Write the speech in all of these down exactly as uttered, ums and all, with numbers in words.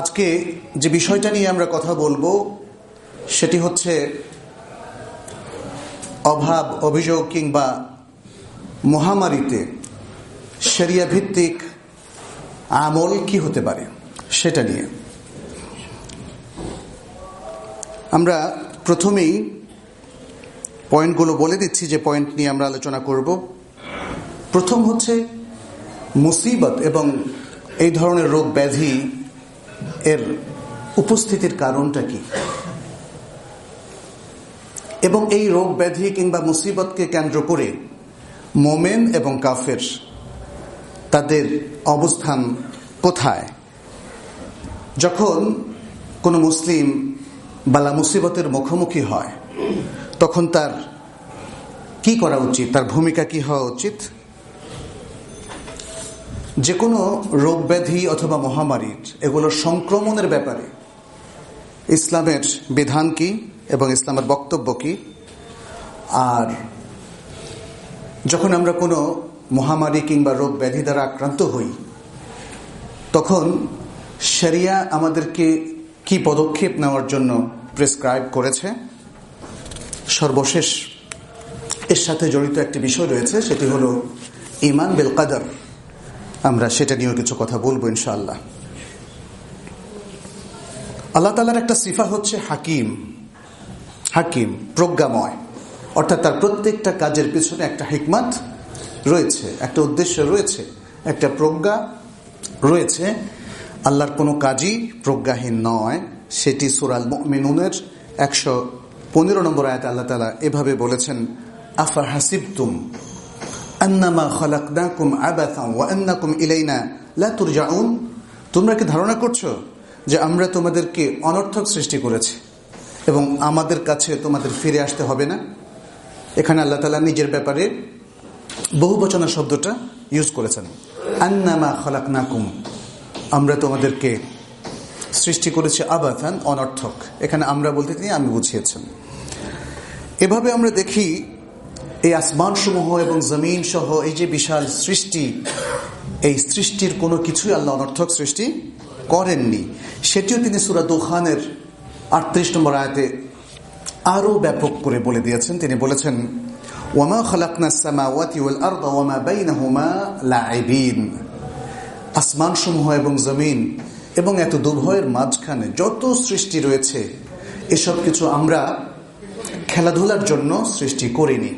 আজকে যে বিষয়টা নিয়ে আমরা কথা বলবো সেটি হচ্ছে অভাব, অভিযোগ কিংবা মহামারীতে শরিয়া ভিত্তিক আমল কি হতে পারে সেটা নিয়ে। আমরা প্রথমেই পয়েন্টগুলো বলে দিচ্ছি যে পয়েন্ট নিয়ে আমরা আলোচনা করব। প্রথম হচ্ছে মুসিবত এবং এই ধরনের রোগ ব্যাধি এর উপস্থিতির কারণটা কি, এবং এই রোগ ব্যাধি কিংবা মুসিবতকে কেন্দ্র করে মোমেন এবং কাফের তাদের অবস্থান কোথায়। যখন কোনো মুসলিম বালা মুসিবতের মুখোমুখি হয় তখন তার কি করা উচিত, তার ভূমিকা কি হওয়া উচিত। যে কোনো রোগ ব্যাধি অথবা মহামারীর এগুলোর সংক্রমণের ব্যাপারে ইসলামের বিধান কি এবং ইসলামের বক্তব্য কি, আর যখন আমরা কোনো মহামারী কিংবা রোগ ব্যাধি দ্বারা আক্রান্ত হই তখন শরিয়া আমাদেরকে কি পদক্ষেপ নেওয়ার জন্য প্রেসক্রাইব করেছে। সর্বশেষ এর সাথে জড়িত একটি বিষয় রয়েছে, সেটি হলো ঈমান বিল কদর। আমরা সেটা নিয়েও কিছু কথা বলবো ইনশাআল্লাহ। আল্লাহ তাআলার একটা সিফা হচ্ছে হাকিম। হাকিম প্রজ্ঞাময়, অর্থাৎ তার প্রত্যেকটা কাজের পিছনে একটা হিকমত রয়েছে, একটা উদ্দেশ্য রয়েছে, একটা প্রজ্ঞা রয়েছে। আল্লাহর কোনো কাজই প্রজ্ঞাহীন নয়। সেটি সূরা আল মুমিনুনের একশো পনেরো নম্বর আয়াতে আল্লাহ তাআলা এভাবে বলেছেন, আফা হাসিবতুম আন্নামা খালাকনাকুম আবাসান ওয়া আন্নাকুম ইলাইনা লা তুরজাউন। তোমরা কি ধারণা করছো যে আমরা তোমাদেরকে অনর্থক সৃষ্টি করেছি এবং আমাদের কাছে তোমাদের ফিরে আসতে হবে না। এখানে আল্লাহ তাআলা নিজের ব্যাপারে বহুবচনা শব্দটা ইউজ করেছেন, আন্নামা খালাকনাকুম, আমরা তোমাদেরকে সৃষ্টি করেছি আবাসান, অনর্থক। এখানে আমরা বলতে তিনি আমি বুঝিয়েছেন। এভাবে আমরা দেখি এই আসমান সমূহ এবং জমিন সহ এই যে বিশাল সৃষ্টি, এই সৃষ্টির কোনো কিছুই আল্লাহ অনর্থক সৃষ্টি করেননি। সেটিও তিনি সূরা দুখানের আটত্রিশ নম্বর আয়াতে আরো ব্যাপক করে বলে দিয়েছেন। তিনি বলেছেন, ওয়ামা খালাকনাস সামাওয়াতি ওয়াল আরদা ওয়ামা বাইনাহুমা লাঈবিন। আসমান সমূহ এবং জমিন এবং এত দুর্ভয়ের মাঝখানে যত সৃষ্টি রয়েছে এসব কিছু আমরা খেলাধুলার জন্য সৃষ্টি করিনি।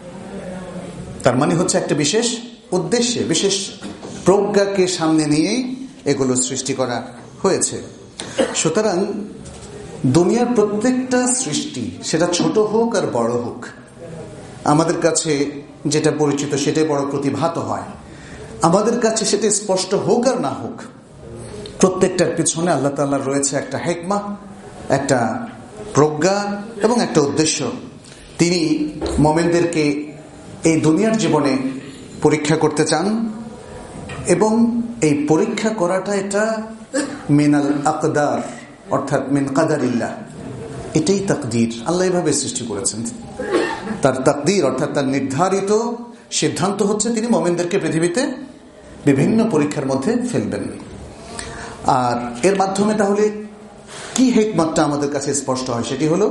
তার মানে হচ্ছে একটা বিশেষ উদ্দেশ্যে, বিশেষ প্রজ্ঞাকে সামনে নিয়েই এগুলো সৃষ্টি করা হয়েছে। সুতরাং দুনিয়ার প্রত্যেকটা সৃষ্টি, সেটা ছোট হোক আর বড় হোক, আমাদের কাছে যেটা পরিচিত সেটাই বড় প্রতিভাত হয়। আমাদের কাছে সেটা স্পষ্ট হোক আর না হোক, প্রত্যেকটার পিছনে আল্লাহ তাআলার রয়েছে একটা হিকমা, একটা প্রজ্ঞা এবং একটা উদ্দেশ্য। তিনি মুমিনদেরকে এই দুনিয়ার জীবনে পরীক্ষা করতে চান এবং এই পরীক্ষা করাটা এটা মিনাল আকদার, অর্থাৎ মিন কাদারিল্লাহ, এটাই তাকদীর। আল্লাহ এভাবে সৃষ্টি করেছেন। তার তাকদীর অর্থাৎ তার নির্ধারিত সিদ্ধান্ত হচ্ছে তিনি মুমিনদেরকে পৃথিবীতে বিভিন্ন পরীক্ষার মধ্যে ফেলবেন। আর এর মাধ্যমে তাহলে কি হিকমতটা আমাদের কাছে স্পষ্ট হয়, সেটি হলো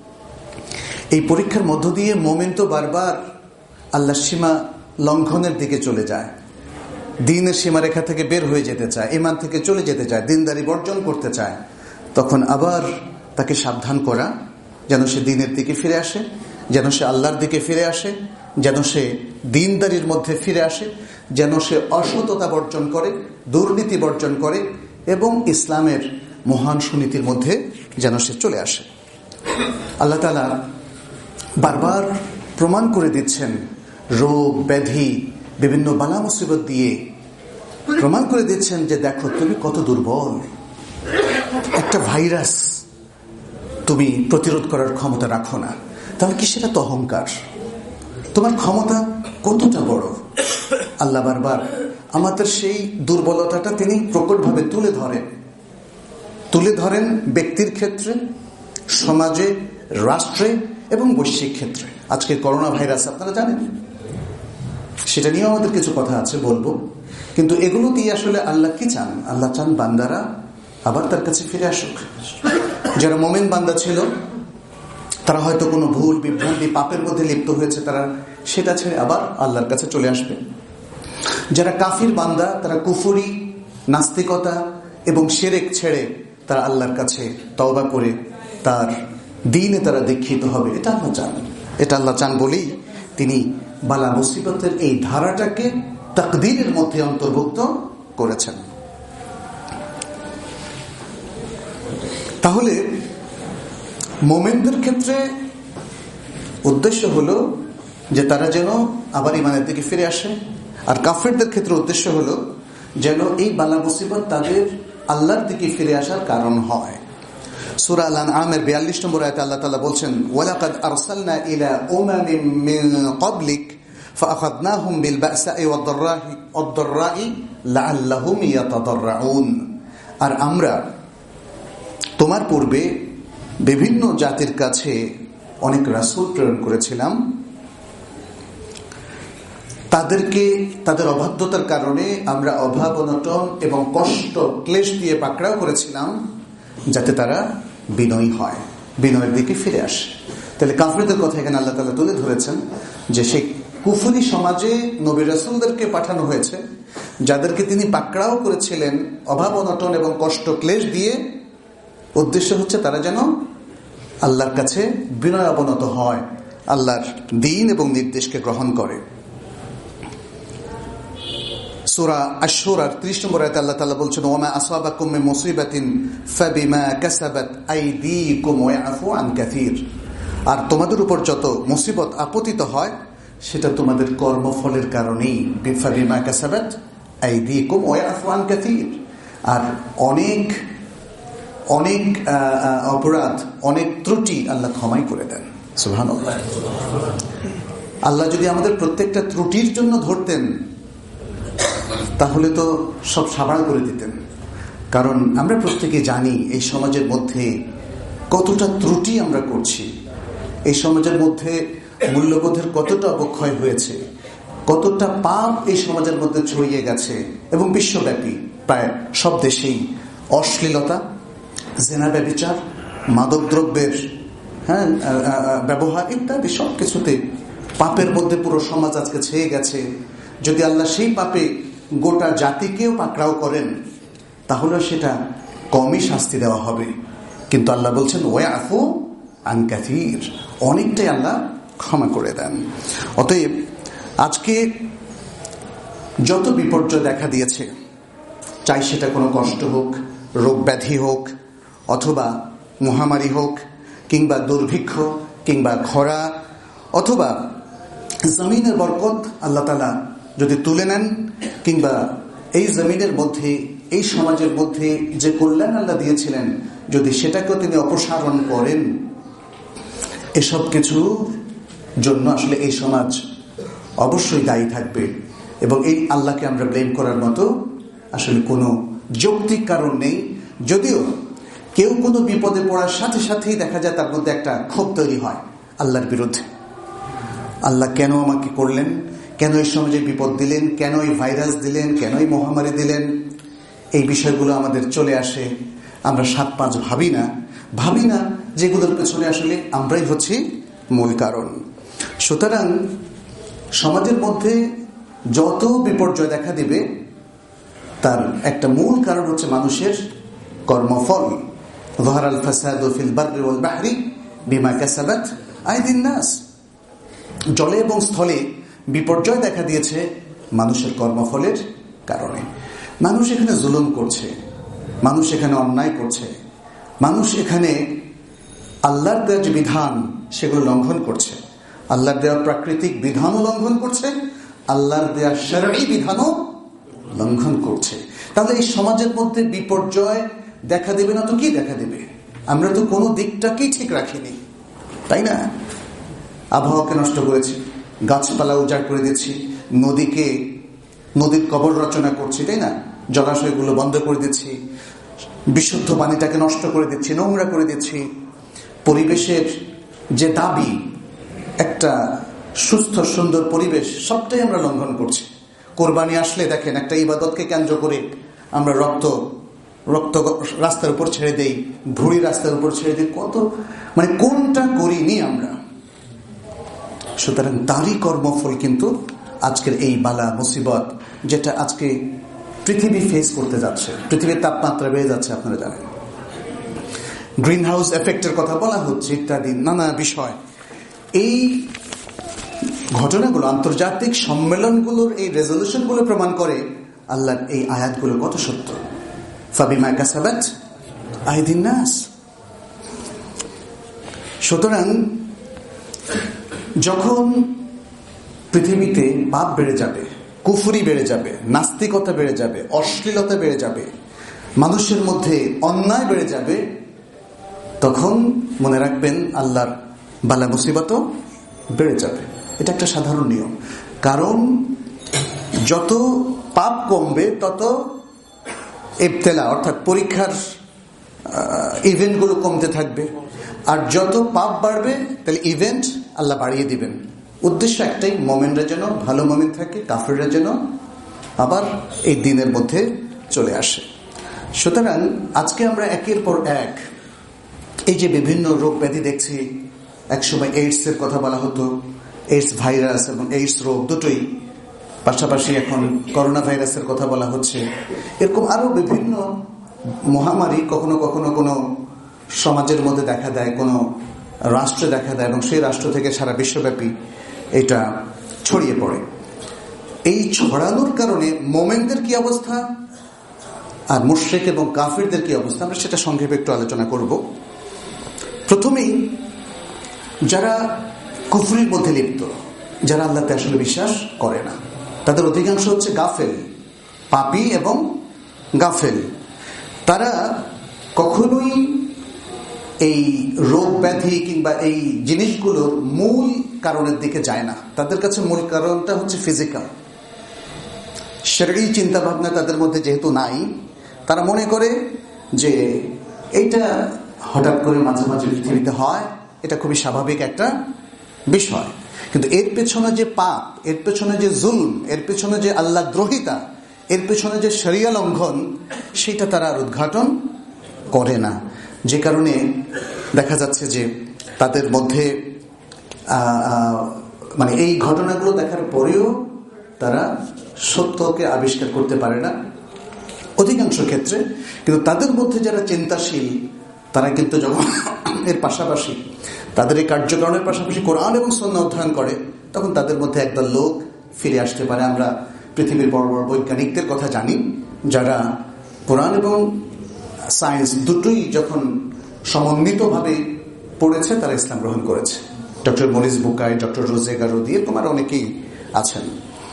এই পরীক্ষার মধ্য দিয়ে মুমিন তো বারবার আল্লাহর সীমা লঙ্ঘনের দিকে চলে যায়, দ্বীনের সীমারেখা থেকে বের হয়ে যেতে চায়, ঈমান থেকে চলে যেতে চায়, দ্বীনদারি বর্জন করতে চায়। তখন আবার তাকে সাবধান করা যেন সে দ্বীনের দিকে ফিরে আসে, যেন সে আল্লাহর দিকে ফিরে আসে, যেন সে দ্বীনদারির মধ্যে ফিরে আসে, যেন সে অসততা বর্জন করে, দুর্নীতি বর্জন করে এবং ইসলামের মহান সুনীতির মধ্যে যেন সে চলে আসে। আল্লাহ তাআলা বারবার প্রমাণ করে দিচ্ছেন, রোগ ব্যাধি বিভিন্ন বালা মুসিবত দিয়ে প্রমাণ করে দিচ্ছেন যে দেখো তুমি কত দুর্বল। একটা ভাইরাস তুমি প্রতিরোধ করার ক্ষমতা রাখো না, তাহলে কি সেটা তো অহংকার? তোমার ক্ষমতা কতটা বড়। আল্লাহ বারবার আমাদের সেই দুর্বলতাটা তিনি প্রকটভাবে তুলে ধরেন তুলে ধরেন ব্যক্তির ক্ষেত্রে, সমাজে, রাষ্ট্রে এবং বৈশ্বিক ক্ষেত্রে। আজকে করোনা ভাইরাস আপনারা জানেন, সেটা নিয়েও আমাদের কিছু কথা আছে বলবো, কিন্তু এগুলো দিয়ে আসলে আল্লাহ কি চান? আল্লাহ চান বান্দারা আবার তার কাছে ফিরে আসুক। যারা মুমিন বান্দা ছিল তারা হয়তো কোনো ভুল বিভ্রান্তি পাপের মধ্যে লিপ্ত হয়েছে, তারা সেটা ছেড়ে আবার আল্লাহর কাছে চলে আসবে। যারা কাফির বান্দা তারা কুফরি, নাস্তিকতা এবং শিরক ছেড়ে তারা আল্লাহর কাছে তওবা করে তার দ্বীনে তারা দীক্ষিত হবে। এটা আল্লাহ চান, এটা আল্লাহ চান বলেই তিনি বালা মুসিবতের এই ধারাটাকে তাকদীরের মধ্যে অন্তর্ভুক্ত করেছেন। তাহলে মুমিনদের ক্ষেত্রে উদ্দেশ্য হলো যে তারা যেন আবার ঈমানের দিকে ফিরে আসে, আর কাফেরদের ক্ষেত্রে উদ্দেশ্য হলো যেন এই বালা মুসিবত তাদের আল্লাহর দিকে ফিরে আসার কারণ হয়। সূরা আল-আনআমের বিয়াল্লিশ নম্বর আয়াতে আল্লাহ তাআলা বলছেন, ওয়ালাকাদ আরসালনা ইলা উমামিন মিন ক্বাবলিক ফাআখাযনাহুম বিল বা'সাই ওয়াদ-দাররাই লাআল্লাহুম ইয়াতাদাররাউন। আর আমরা তোমার পূর্বে বিভিন্ন জাতির কাছে অনেক রাসূল প্রেরণ করেছিলাম, তাদেরকে তাদের অবাধ্যতার কারণে আমরা অভাব অনটন এবং কষ্ট ক্লেশ দিয়ে পাকড়াও করেছিলাম যাতে তারা বিনয়ী হয়, বিনয়ের দিকে ফিরে আসে। তাহলে কাফিরদের কথা এখানে আল্লাহ তাআলা তুলে ধরেছেন যে সেই কুফরি সমাজে নবী রাসূলদেরকে পাঠানো হয়েছে যাদেরকে তিনি পাকড়াও করেছিলেন অভাব অনটন এবং কষ্ট ক্লেশ দিয়ে। উদ্দেশ্য হচ্ছে তারা যেন আল্লাহর কাছে বিনয় অবনত হয়, আল্লাহর দ্বীন এবং নির্দেশকে গ্রহণ করে। সূরা আশ-শুরা ত্রিশ নম্বর আয়াতে আল্লাহ তাআলা বলছেন, ওয়া মা আসাবাকুম মিন মুসিবাতিন ফাবিমা কাসাবাত আইদিকুম ওয়া ইয়াফু আন কাসীর। আর তোমাদের উপর যত মুসিবত আপতিত হয় সেটা তোমাদের কর্মফলের কারণেই, ফাবিমা কাসাবাত আইদিকুম ওয়া ইয়াফু আন কাসীর। আর অনেক অনেক অপরাধ, অনেক ত্রুটি আল্লাহ ক্ষমাই করে দেন। সুবহানাল্লাহ। আল্লাহ যদি আমাদের প্রত্যেকটা ত্রুটির জন্য ধরতেন তাহলে তো সব সাবাড় করে দিতেন। কারণ আমরা প্রত্যেকে জানি এই সমাজের মধ্যে কতটা ত্রুটি আমরা করছি, এই সমাজের মধ্যে মূল্যবোধের কতটা অবক্ষয় হয়েছে, কতটা পাপ এই সমাজের মধ্যে ছড়িয়ে গেছে। এবং বিশ্বব্যাপী প্রায় সব দেশেই অশ্লীলতা, জেনা, ব্যভিচার, মাদকদ্রব্যের হ্যাঁ ব্যবহার ইত্যাদি সব কিছুতে পাপের মধ্যে পুরো সমাজ আজকে ছেয়ে গেছে। যদি আল্লাহ সেই পাপে গোটা জাতিকেও পাকড়াও করেন তাহলে সেটা কমই শাস্তি দেওয়া হবে, কিন্তু আল্লাহ বলছেন ওয়াফু আন কাসীর, অনেকটাই আল্লাহ ক্ষমা করে দেন। অতএব আজকে যত বিপর্যয় দেখা দিয়েছে, চাই সেটা কোনো কষ্ট হোক, রোগ ব্যাধি হোক, অথবা মহামারী হোক, কিংবা দুর্ভিক্ষ, কিংবা খরা, অথবা জমিনের বরকত আল্লাহ তাআলা যদি তুলে নেন, কিংবা এই জমিনের মধ্যে এই সমাজের মধ্যে যে কল্যাণ আল্লাহ দিয়েছিলেন যদি সেটাকেও তিনি অপসারণ করেন, এসব কিছু জন্য আসলে এই সমাজ অবশ্যই দায়ী থাকবে। এবং এই আল্লাহকে আমরা ব্লেম করার মতো আসলে কোনো যৌক্তিক কারণ নেই। যদিও কেউ কোনো বিপদে পড়ার সাথে সাথেই দেখা যায় তার মধ্যে একটা ক্ষোভ তৈরি হয় আল্লাহর বিরুদ্ধে। আল্লাহ কেন আমাকে করলেন, কেন এই সমাজে বিপদ দিলেন, কেন এই ভাইরাস দিলেন, কেন এই মহামারী দিলেন, এই বিষয়গুলো আমাদের চলে আসে। আমরা সাত পাঁচ ভাবি না ভাবি না যেগুলোর পেছনে আসলে আমরাই হচ্ছি মূল কারণ। সুতরাং সমাজের মধ্যে যত বিপর্যয় দেখা দিবে তার একটা মূল কারণ হচ্ছে মানুষের কর্মফল। যাহারাল ফাসাদু ফিল বাররি ওয়াল বাহরি বিমা কাসাবাত আইদিন নাস। জলে এবং স্থলে বিপর্যয় দেখা দিয়েছে মানুষের কর্মফলের কারণে। মানুষ এখানে জুলুম করছে, মানুষ এখানে অন্যায় করছে, মানুষ এখানে আল্লাহর দেওয়া যে বিধান সেগুলো লঙ্ঘন করছে, আল্লাহর দেওয়া প্রাকৃতিক বিধানও লঙ্ঘন করছে, আল্লাহর দেওয়া শরঈ বিধানও লঙ্ঘন করছে। তাহলে এই সমাজের মধ্যে বিপর্যয় দেখা দেবে না তো কি দেখা দেবে? আমরা তো কোনো দিকটাকেই ঠিক রাখিনি, তাই না? আবহাওয়াকে নষ্ট করেছি, গাছপালা উজাড় করে দিচ্ছি, নদীকে নদীর কবর রচনা করছি, তাই না? জলাশয়গুলো বন্ধ করে দিচ্ছি, বিশুদ্ধ পানিটাকে নষ্ট করে দিচ্ছি, নোংরা করে দিচ্ছি। পরিবেশের যে দাবি একটা সুস্থ সুন্দর পরিবেশ সবটাই আমরা লঙ্ঘন করছি। কোরবানি আসলে দেখেন একটা ইবাদতকে কেন্দ্র করে আমরা রক্ত রক্ত রাস্তার উপর ছেড়ে দেই, ভুঁড়ি রাস্তার উপর ছেড়ে দেই, কত মানে কোনটা করিনি আমরা। সুতরাং তারই কর্মফল কিন্তু আজকের এই বালা মুসিবত, যেটা আজকে পৃথিবী ফেস করতে যাচ্ছে। পৃথিবীর তাপমাত্রা বেড়ে যাচ্ছে, আপনারা জানেন, গ্রিন হাউস এফেক্টের কথা বলা হচ্ছে, ইত্যাদি নানা বিষয়। এই ঘটনাগুলো, আন্তর্জাতিক সম্মেলনগুলোর এই রেজলিউশনগুলো প্রমাণ করে আল্লাহর এই আয়াতগুলো কত সত্য। ফাবিমা কাসাবাত আইদিন নাস। সুতরাং যখন পৃথিবীতে পাপ বেড়ে যাবে, কুফরি বেড়ে যাবে, নাস্তিকতা বেড়ে যাবে, অশ্লীলতা বেড়ে যাবে, মানুষের মধ্যে অন্যায় বেড়ে যাবে, তখন মনে রাখবেন আল্লাহর বালা মুসিবতও বেড়ে যাবে। এটা একটা সাধারণ নিয়ম। কারণ যত পাপ কমবে তত ইবতেলা অর্থাৎ পরীক্ষার ইভেন্টগুলো কমতে থাকবে, আর যত পাপ বাড়বে তাহলে ইভেন্ট আল্লাহ বাড়িয়ে দিবেন। উদ্দেশ্য একটাই, মোমেনরা যেন ভালো মোমেন থাকে, কাফেররা যেন আবার এই দিনের মধ্যে চলে আসে। সুতরাং আজকে আমরা একের পর এক এই যে বিভিন্ন রোগ ব্যাধি দেখছি, একসময় এইডস এর কথা বলা হতো, এইডস ভাইরাস এবং এইডস রোগ দুটোই, পাশাপাশি এখন করোনা ভাইরাসের কথা বলা হচ্ছে। এরকম আরো বিভিন্ন মহামারী কখনো কখনো কোনো সমাজের মধ্যে দেখা দেয়, কোনো রাষ্ট্রে দেখা দেয়, এবং সেই রাষ্ট্র থেকে সারা বিশ্বব্যাপী এটা ছড়িয়ে পড়ে। এই ছড়ানোর কারণে মোমেনদের কি অবস্থা আর মুশরিক এবং কাফিরদের কি অবস্থা, আমরা সেটা সংক্ষেপে একটু আলোচনা করব। প্রথমেই যারা কুফরির মধ্যে লিপ্ত, যারা আল্লাহতে আসলে বিশ্বাস করে না, তাদের অধিকাংশ হচ্ছে গাফেল, পাপী এবং গাফেল। তারা কখনোই এই রোগ ব্যাধি কিংবা এই জিনিসগুলোর মূল কারণের দিকে যায় না। তাদের কাছে মূল কারণটা হচ্ছে ফিজিক্যাল, শরীরী চিন্তা ভাবনা তাদের মধ্যে যেহেতু নাই, তারা মনে করে যে এইটা হঠাৎ করে মাঝে মাঝে পৃথিবীতে হয়, এটা খুবই স্বাভাবিক একটা বিষয়। কিন্তু এর পেছনে যে পাপ, এর পেছনে যে জুলম, এর পেছনে যে আল্লাহ দ্রোহিতা, এর পেছনে যে শরিয়া লঙ্ঘন, সেটা তারা আর উদ্ঘাটন করে না। যে কারণে দেখা যাচ্ছে যে তাদের মধ্যে মানে এই ঘটনাগুলো দেখার পরেও তারা সত্যকে আবিষ্কার করতে পারে না অধিকাংশ ক্ষেত্রে। কিন্তু তাদের মধ্যে যারা চিন্তাশীল, তারা কিন্তু যখন এর পাশাপাশি তাদের এই কার্যক্রমের পাশাপাশি কোরআন এবং সুন্নাহ অধ্যয়ন করে, তখন তাদের মধ্যে একদল লোক ফিরে আসতে পারে। আমরা পৃথিবীর বড় বড় বৈজ্ঞানিকদের কথা জানি, যারা কোরআন এবং সায়েন্স দুটোই যখন সমন্বিতভাবে পড়েছে, তারা ইসলাম গ্রহণ করেছে। ডক্টর মরিস বুকাই, ডক্টর রোজে গারোদি, এরকম আর অনেকেই আছেন।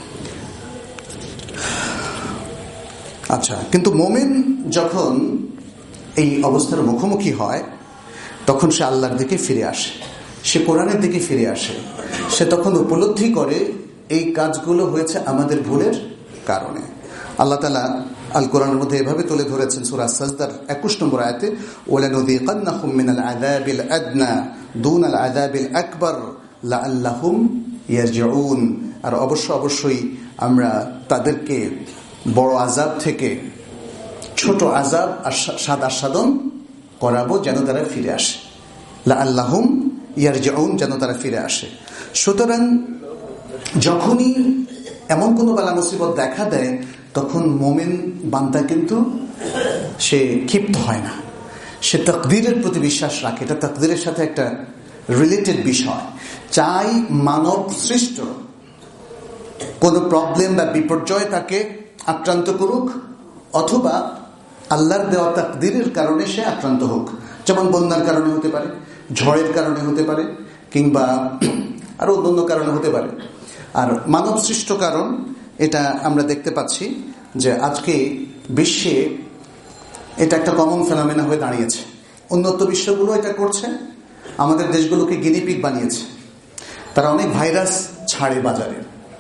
আচ্ছা, কিন্তু মোমেন যখন এই অবস্থার মুখোমুখি হয়, তখন সে আল্লাহর দিকে ফিরে আসে, সে কোরআনের দিকে ফিরে আসে। সে তখন উপলব্ধি করে এই কাজগুলো হয়েছে আমাদের ভুলের কারণে। আল্লাহ তাআলা আল কোরআনের মধ্যে এভাবে তুলে ধরেছেন সূরা সাজদার একুশ নম্বর আয়াতে, ওয়ালানুযীকান্নাহুম মিনাল আযাবিল আদনা দুনাল আযাবিল আকবার লাআল্লাহুম ইয়ারজিউন। আর অবশ্য অবশ্যই আমরা তাদেরকে বড় আযাব থেকে ছোট আযাব স্বাদ আস্বাদন করাবো, যেন তারা ফিরে আসে। লাআল্লাহুম ইয়ারজিউন, যেন তারা ফিরে আসে। সুতরাং যখনই এমন কোনো বালা মুসিবত দেখা দেয়, তখন মোমেন বান্দা কিন্তু সে ক্ষিপ্ত হয় না, সে তাকদীরের প্রতি বিশ্বাস রাখে। এটা তাকদীরের সাথে একটা রিলেটেড বিষয়। চাই মানব সৃষ্ট কোন প্রবলেম বা বিপর্যয় তাকে আক্রান্ত করুক, অথবা আল্লাহর দেওয়া তাকদীরের কারণে সে আক্রান্ত হোক। যেমন বন্যার কারণে হতে পারে, ঝড়ের কারণে হতে পারে, কিংবা আরো অন্য কারণে হতে পারে। আর মানব সৃষ্ট কারণ, এটা আমরা দেখতে পাচ্ছি যে আজকে বিশ্বে এটা একটা কমন ফেনোমেনা হয়ে দাঁড়িয়েছে। উন্নত বিশ্বগুলো এটা করছে, আমাদের দেশগুলোকে গিনিপিগ বানিয়েছে। তারা অনেক ভাইরাস ছাড়ে বাজারে,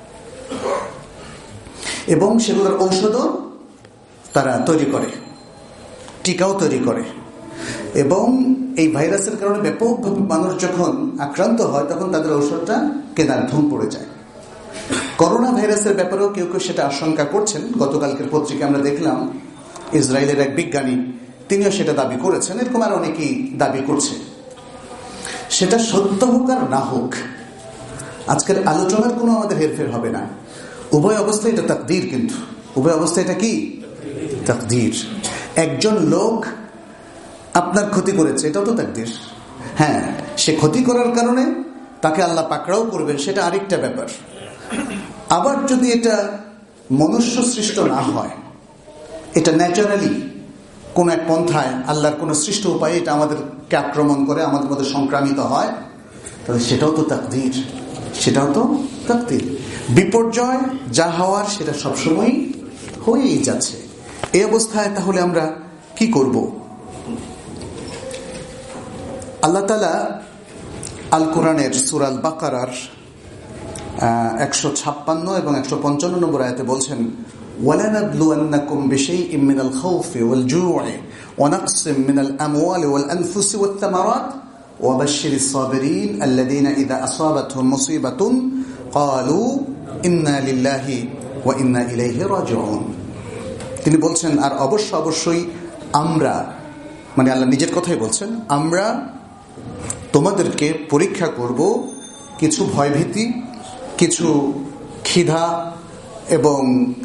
এবং সেগুলোর ঔষধও তারা তৈরি করে, টিকাও তৈরি করে। এবং এই ভাইরাসের কারণে ব্যাপকভাবে মানুষ যখন আক্রান্ত হয়, তখন তাদের ঔষধটা কেনার ধুম পড়ে যায়। করোনা ভাইরাসের ব্যাপারেও কেউ কেউ সেটা আশঙ্কা করছেন। গতকালকের পত্রিকা আমরা দেখলাম ইসরায়েলের এক বিজ্ঞানী, তিনিও সেটা দাবি করেছেন, এরকম আর অনেকেই দাবি করছে। সেটা সত্য হোক আর না হোক, আজকের আলোচনার কোনো আমাদের হেরফের হবে না। উভয় অবস্থায় এটা তাকদীর, কিন্তু উভয় অবস্থায় এটা কি তাকদীর। একজন লোক আপনার ক্ষতি করেছে, এটাও তো তাকদীর। হ্যাঁ, সে ক্ষতি করার কারণে তাকে আল্লাহ পাকড়াও করবেন, সেটা আরেকটা ব্যাপার। আবার যদি এটা মনুষ্য সৃষ্ট না হয়, এটা ন্যাচারালি কোন এক পন্থায় আল্লাহর কোন সৃষ্ট উপায়ে এটা আমাদেরকে আক্রমণ করে, আমাদের মধ্যে সংক্রামিত হয়, তাহলে সেটাও তো তাকদীর, সেটাও তো তাকদীর। বিপর্যয় যা হওয়ার সেটা সবসময় হয়েই যাচ্ছে। এই অবস্থায় তাহলে আমরা কি করব? আল্লাহ তাআলা আল কোরআনের সূরা আল বাকারার একশো ছাপ্পান্ন এবং একশো পঞ্চান্ন নম্বর আয়াতে বলছেন, وَلَنَبْلُوَنَّكُمْ بِشَيْءٍ مِّنَ الْخَوْفِ وَالْجُوعِ وَنَقْصٍ مِّنَ الْأَمْوَالِ وَالْأَنفُسِ وَالثَّمَرَاتِ وَبَشِّرِ الصَّابِرِينَ الَّذِينَ إِذَا أَصَابَتْهُمْ مُصِيبَةٌ قَالُوا إِنَّا لِلَّهِ وَإِنَّا إِلَيْهِ راجعون। তিনি বলছেন, আর অবশ্য অবশ্যই আমরা, মানে আল্লাহ নিজের কথাই বলছেন, আমরা তোমাদেরকে পরীক্ষা করব কিছু ভয়ভীতি, কিছু ক্ষিধা এবং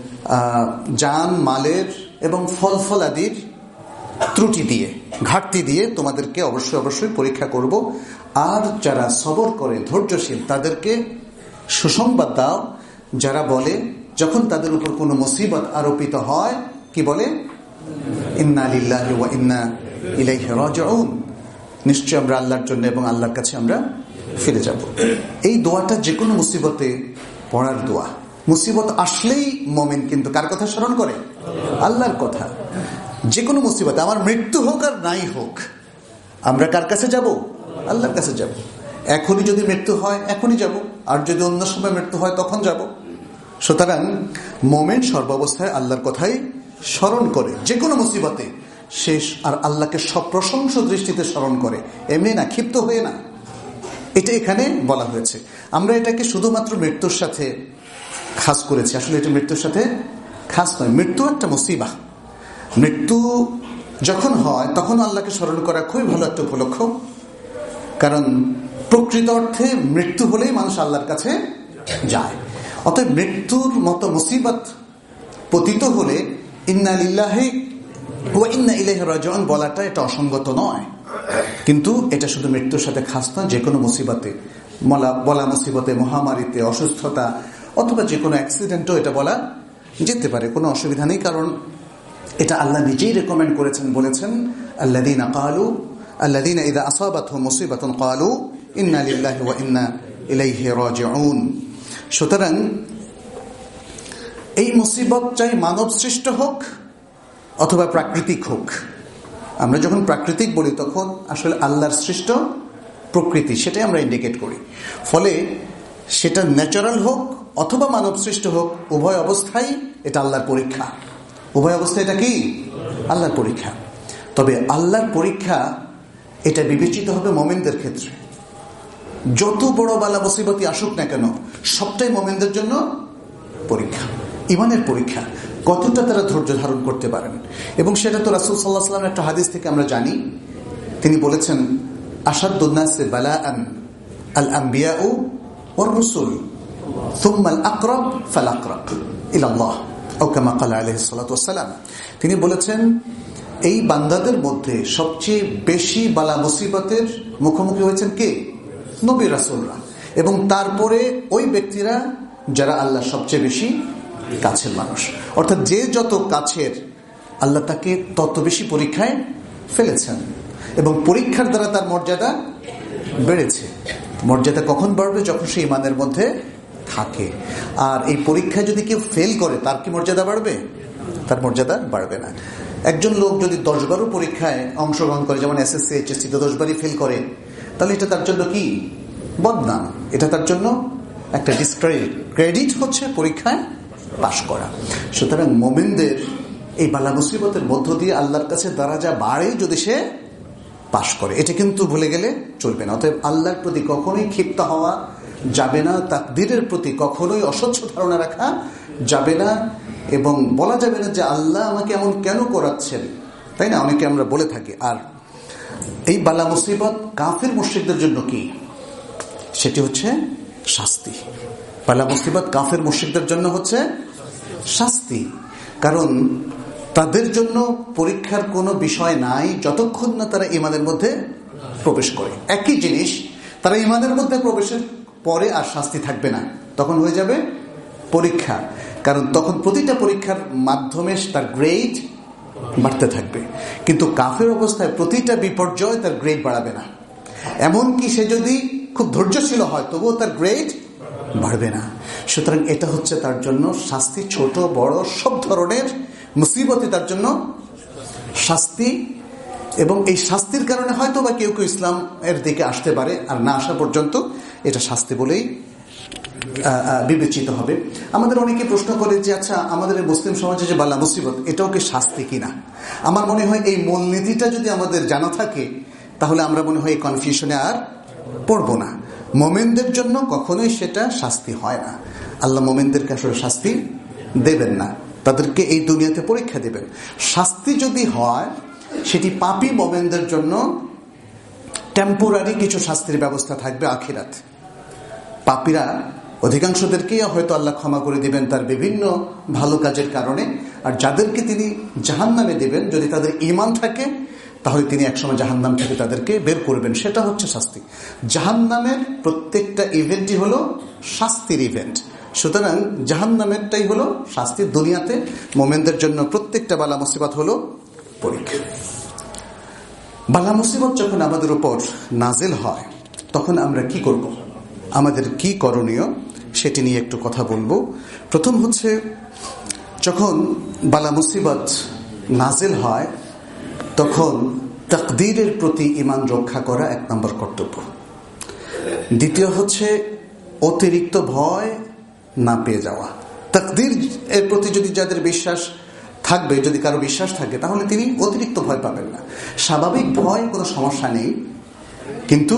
জান মালের এবং ফল ফলাদির ত্রুটি দিয়ে, ঘাটতি দিয়ে তোমাদেরকে অবশ্যই অবশ্যই পরীক্ষা করব। আর যারা সবর করে, ধৈর্যশীল, তাদেরকে সুসংবাদ দাও, যারা বলে যখন তাদের উপর কোনো মুসিবত আরোপিত হয়, কি বলে? ইন্না লিল্লাহি ওয়া ইন্না ইলাইহি রাজিউন। নিশ্চয় আমরা আল্লাহর জন্য এবং আল্লাহর কাছে আমরা ফিরে যাব। এই দোয়াটা যে কোনো মুসিবতে পড়ার দোয়া। মুসিবত আসলেই মুমিন কিন্তু কার কথা স্মরণ করে? আল্লাহর কথা। যে কোনো মুসিবতে, আমার মৃত্যু হোক আর নাই হোক, আমরা কার কাছে যাব? আল্লাহর কাছে যাব। এখনই যদি মৃত্যু হয় এখনই যাব, আর যদি অন্য সময় মৃত্যু হয় তখন যাব। সুতরাং মুমিন সর্বাবস্থায় আল্লাহর কথাই স্মরণ করে, যে কোনো মুসিবতে শেষ আর আল্লাহকে সপ্রশংস দৃষ্টিতে স্মরণ করে, এমনি না, ক্ষিপ্ত হয়ে না। এটা এখানে বলা হয়েছে। আমরা এটাকে শুধুমাত্র মৃত্যুর সাথে খাস করেছি, আসলে এটা মৃত্যুর সাথে খাস নয়। মৃত্যু একটা মুসিবা। মৃত্যু যখন হয় তখন আল্লাহকে স্মরণ করা খুবই ভালো একটা উপলক্ষ, কারণ প্রকৃত অর্থে মৃত্যু হলেই মানুষ আল্লাহর কাছে যায়। অতএব মৃত্যুর মতো মুসিবত পতিত হলে ইন্না লিল্লাহি ওয়া ইন্না ইলাইহি রাজিউন বলাটা এটা অসঙ্গত নয়। কিন্তু এটা শুধু মৃত্যুর সাথে খাস নয়, যে কোনো মুসিবতে, বলা মুসিবতে, মহামারীতে, অসুস্থতা অথবা যে কোনো অ্যাক্সিডেন্টও এটা বলা যেতে পারে, কোনো অসুবিধা নেই। কারণ এটা আল্লাহ নিজেই রেকমেন্ড করেছেন, বলেছেন আল্লাযীনা ক্বালু আল্লাযীনা ইযা আসাবাতহুম মুসিবাতুন ক্বালু ইন্না লিল্লাহি ওয়া ইন্না ইলাইহি রাজিউন। সুতরাং এই মুসিবত চাই মানব সৃষ্ট হোক অথবা প্রাকৃতিক হোক। আমরা যখন প্রাকৃতিক বলি তখন আসলে আল্লাহর সৃষ্ট প্রকৃতি, সেটাই আমরা ইন্ডিকেট করি। ফলে সেটা ন্যাচারাল হোক অথবা মানব সৃষ্ট হোক, উভয় অবস্থায় এটা আল্লাহর পরীক্ষা। উভয় অবস্থায় এটা কি? আল্লাহর পরীক্ষা। তবে আল্লাহর পরীক্ষা এটা বিবেচিত হবে মুমিনদের ক্ষেত্রে। যত বড় বালা মুসিবতি আসুক না কেন, সবটাই মুমিনদের জন্য পরীক্ষা, ঈমানের পরীক্ষা। কতটা তারা ধৈর্য ধারণ করতে পারেন। এবং সেটা তো রাসূল সাল্লাল্লাহু আলাইহি ওয়াসাল্লামের একটা হাদিস থেকে আমরা জানি। তিনি বলেছেন, আশাদ্দুন নাসি বালাআন আল আমবিয়াউ ওয়ার রাসূল সুম্মা আল আকরাব ফাল আকরাব ইলা আল্লাহ আও কামা ক্বালা আলাইহিস সালাতু ওয়াস সালাম। তিনি বলেছেন, এই বান্দাদের মধ্যে সবচেয়ে বেশি বালা মুসিবতের মুখোমুখি হয়েছেন কে? নবী রাসূলরা। এবং তারপরে ওই ব্যক্তিরা যারা আল্লাহ সবচেয়ে বেশি কাছের মানুষ। অর্থাৎ যে যত কাছের, আল্লাহ তাকে তত বেশি পরীক্ষায় ফেলেছেন এবং পরীক্ষার দ্বারা তার মর্যাদা বেড়েছে। মর্যাদা কখন বাড়বে? যখন সে ঈমানের মধ্যে থাকে। আর এই পরীক্ষায় যদি কেউ ফেল করে, তার কি মর্যাদা বাড়বে? তার মর্যাদা বাড়বে না। একজন লোক যদি দশ বারো পরীক্ষায় অংশগ্রহণ করে, যেমন এসএসসি এইচএসসি তো দশ বারই ফেল করে, তাহলে এটা তার জন্য কি? বদনাম। এটা তার জন্য একটা ডিসক্রেডিট। ক্রেডিট হচ্ছে পরীক্ষায় পাশ করা। সুতরাং মুমিনদের এই বালা মুসিবতের মধ্য দিয়ে আল্লাহর কাছে দরজা বাড়ে যদি সে পাশ করে, এটা কিন্তু ভুলে গেলে চলবে না। অতএব আল্লাহর প্রতি কখনোই ক্ষিপ্ত হওয়া যাবে না, তাকদীরের প্রতি কখনোই অস্বচ্ছ ধারণা রাখা যাবে না। এবং বলা যাবে না যে আল্লাহ আমাকে এমন কেন করাচ্ছেন, তাই না? অনেকে আমরা বলে থাকি। আর এই বালা মুসিবত কাফির মুশরিকদের জন্য কি? সেটি হচ্ছে শাস্তি। বালা মুসিবত কাফির মুশরিকদের জন্য হচ্ছে শাস্তি, কারণ তাদের জন্য পরীক্ষার কোনো বিষয় নাই যতক্ষণ না তারা ঈমানের মধ্যে প্রবেশ করে। একই জিনিস, তারা ঈমানের মধ্যে প্রবেশের পরে আর শাস্তি থাকবে না, তখন হয়ে যাবে পরীক্ষা। কারণ তখন প্রতিটা পরীক্ষার মাধ্যমে তার গ্রেড বাড়তে থাকবে। কিন্তু কাফের অবস্থায় প্রতিটা বিপর্যয় তার গ্রেড বাড়াবে না। এমনকি সে যদি খুব ধৈর্যশীল হয় তবুও তার গ্রেড বাড়বে না। সুতরাং এটা হচ্ছে তার জন্য শাস্তি। ছোট বড় সব ধরনের মুসিবতই তার জন্য শাস্তি। এবং এই শাস্তির কারণে হয়তো বা কেউ কেউ ইসলাম এর দিকে আসতে পারে, আর না আসা পর্যন্ত এটা শাস্তি বলেই বিবেচিত হবে। আমাদের অনেকে প্রশ্ন করে যে আচ্ছা, আমাদের মুসলিম সমাজে যে বালা মুসিবত, এটাও কি শাস্তি কিনা? আমার মনে হয় এই মূলনীতিটা যদি আমাদের জানা থাকে তাহলে আমরা মনে হয় এই কনফিউশনে আর পড়বো না। মোমেনদের জন্য কখনোই সেটা শাস্তি হয় না। আল্লাহ মোমেনদেরকে আসলে শাস্তি দেবেন না, তাদেরকে এই দুনিয়াতে পরীক্ষা দেবেন। শাস্তি যদি হয় সেটি পাপী মোমেনদের জন্য টেম্পোরারি কিছু শাস্তির ব্যবস্থা থাকবে আখিরাত। পাপীরা অধিকাংশদেরকেই হয়তো আল্লাহ ক্ষমা করে দিবেন তার বিভিন্ন ভালো কাজের কারণে, আর যাদেরকে তিনি জাহান্নামে দেবেন যদি তাদের ঈমান থাকে তাহলে তিনি একসময় জাহান্নাম থেকে তাদেরকে বের করবেন। সেটা হচ্ছে শাস্তি। জাহান্নামের প্রত্যেকটা ইভেন্টই হলো শাস্তির ইভেন্ট। সুতরাং জাহান্নামেরটাই হলো শাস্তি। দুনিয়াতে মোমেনদের জন্য প্রত্যেকটা বালা মুসিবত হলো পরীক্ষা। বালা মুসিবত যখন আমাদের উপর নাজিল হয় তখন আমরা কি করব, আমাদের কি করণীয়, সেটি নিয়ে একটু কথা বলবো। প্রথম হচ্ছে, যখন বালা মুসিবত নাজিল হয় তখন তাকদীরের প্রতি ঈমান রক্ষা করা এক নম্বর কর্তব্য। দ্বিতীয় হচ্ছে অতিরিক্ত ভয় না পেয়ে যাওয়া। তাকদীর এর প্রতি যদি যাদের বিশ্বাস থাকবে, যদি কারো বিশ্বাস থাকে, তাহলে তিনি অতিরিক্ত ভয় পাবেন না। স্বাভাবিক ভয় কোনো সমস্যা নেই, কিন্তু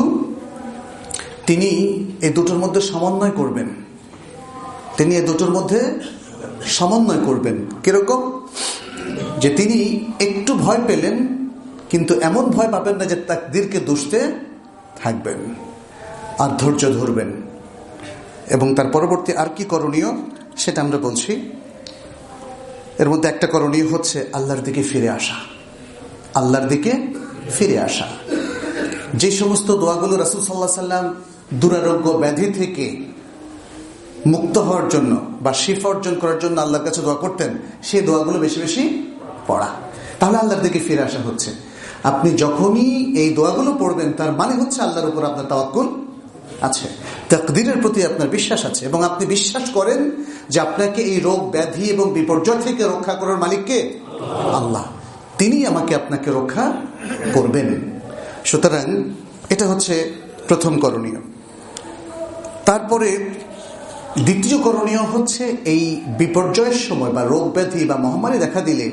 তিনি এই দুটোর মধ্যে সমন্বয় করবেন। তিনি এই দুটোর মধ্যে সমন্বয় করবেন। কিরকম? যে তিনি একটু ভয় পেলেন কিন্তু এমন ভয় পাবেন না যে তাকদীরকে দুষতে থাকবেন, আর ধৈর্য ধরবেন। এবং তার পরবর্তী আর কি করণীয় সেটা আমরা বলছি। এর মধ্যে একটা করণীয় হচ্ছে আল্লাহর দিকে ফিরে আসা। আল্লাহর দিকে ফিরে আসা। যে সমস্ত দোয়াগুলো রাসূল সাল্লাল্লাহু আলাইহি সাল্লাম দুরারোগ্য ব্যাধি থেকে মুক্ত হওয়ার জন্য বা শিফা অর্জন করার জন্য আল্লাহর কাছে দোয়া করতেন, সেই দোয়াগুলো বেশি বেশি পড়া। তাহলে আল্লাহর দিকে ফিরে আসা হচ্ছে। আপনি যখনই এই দোয়াগুলো পড়বেন তার মানে হচ্ছে আল্লাহর উপর আপনার তাওয়াক্কুল আছে, তাকদীরের প্রতি আপনার বিশ্বাস আছে, এবং আপনি বিশ্বাস করেন যে আপনাকে এই রোগ ব্যাধি এবং বিপর্যয় থেকে রক্ষা করার মালিক কে? আল্লাহ। তিনি আমাকে আপনাকে রক্ষা করবেন। সুতরাং এটা হচ্ছে প্রথম করণীয়। তারপরে দ্বিতীয় করণীয় হচ্ছে এই বিপর্যয়ের সময় বা রোগ ব্যাধি বা মহামারী দেখা দিলে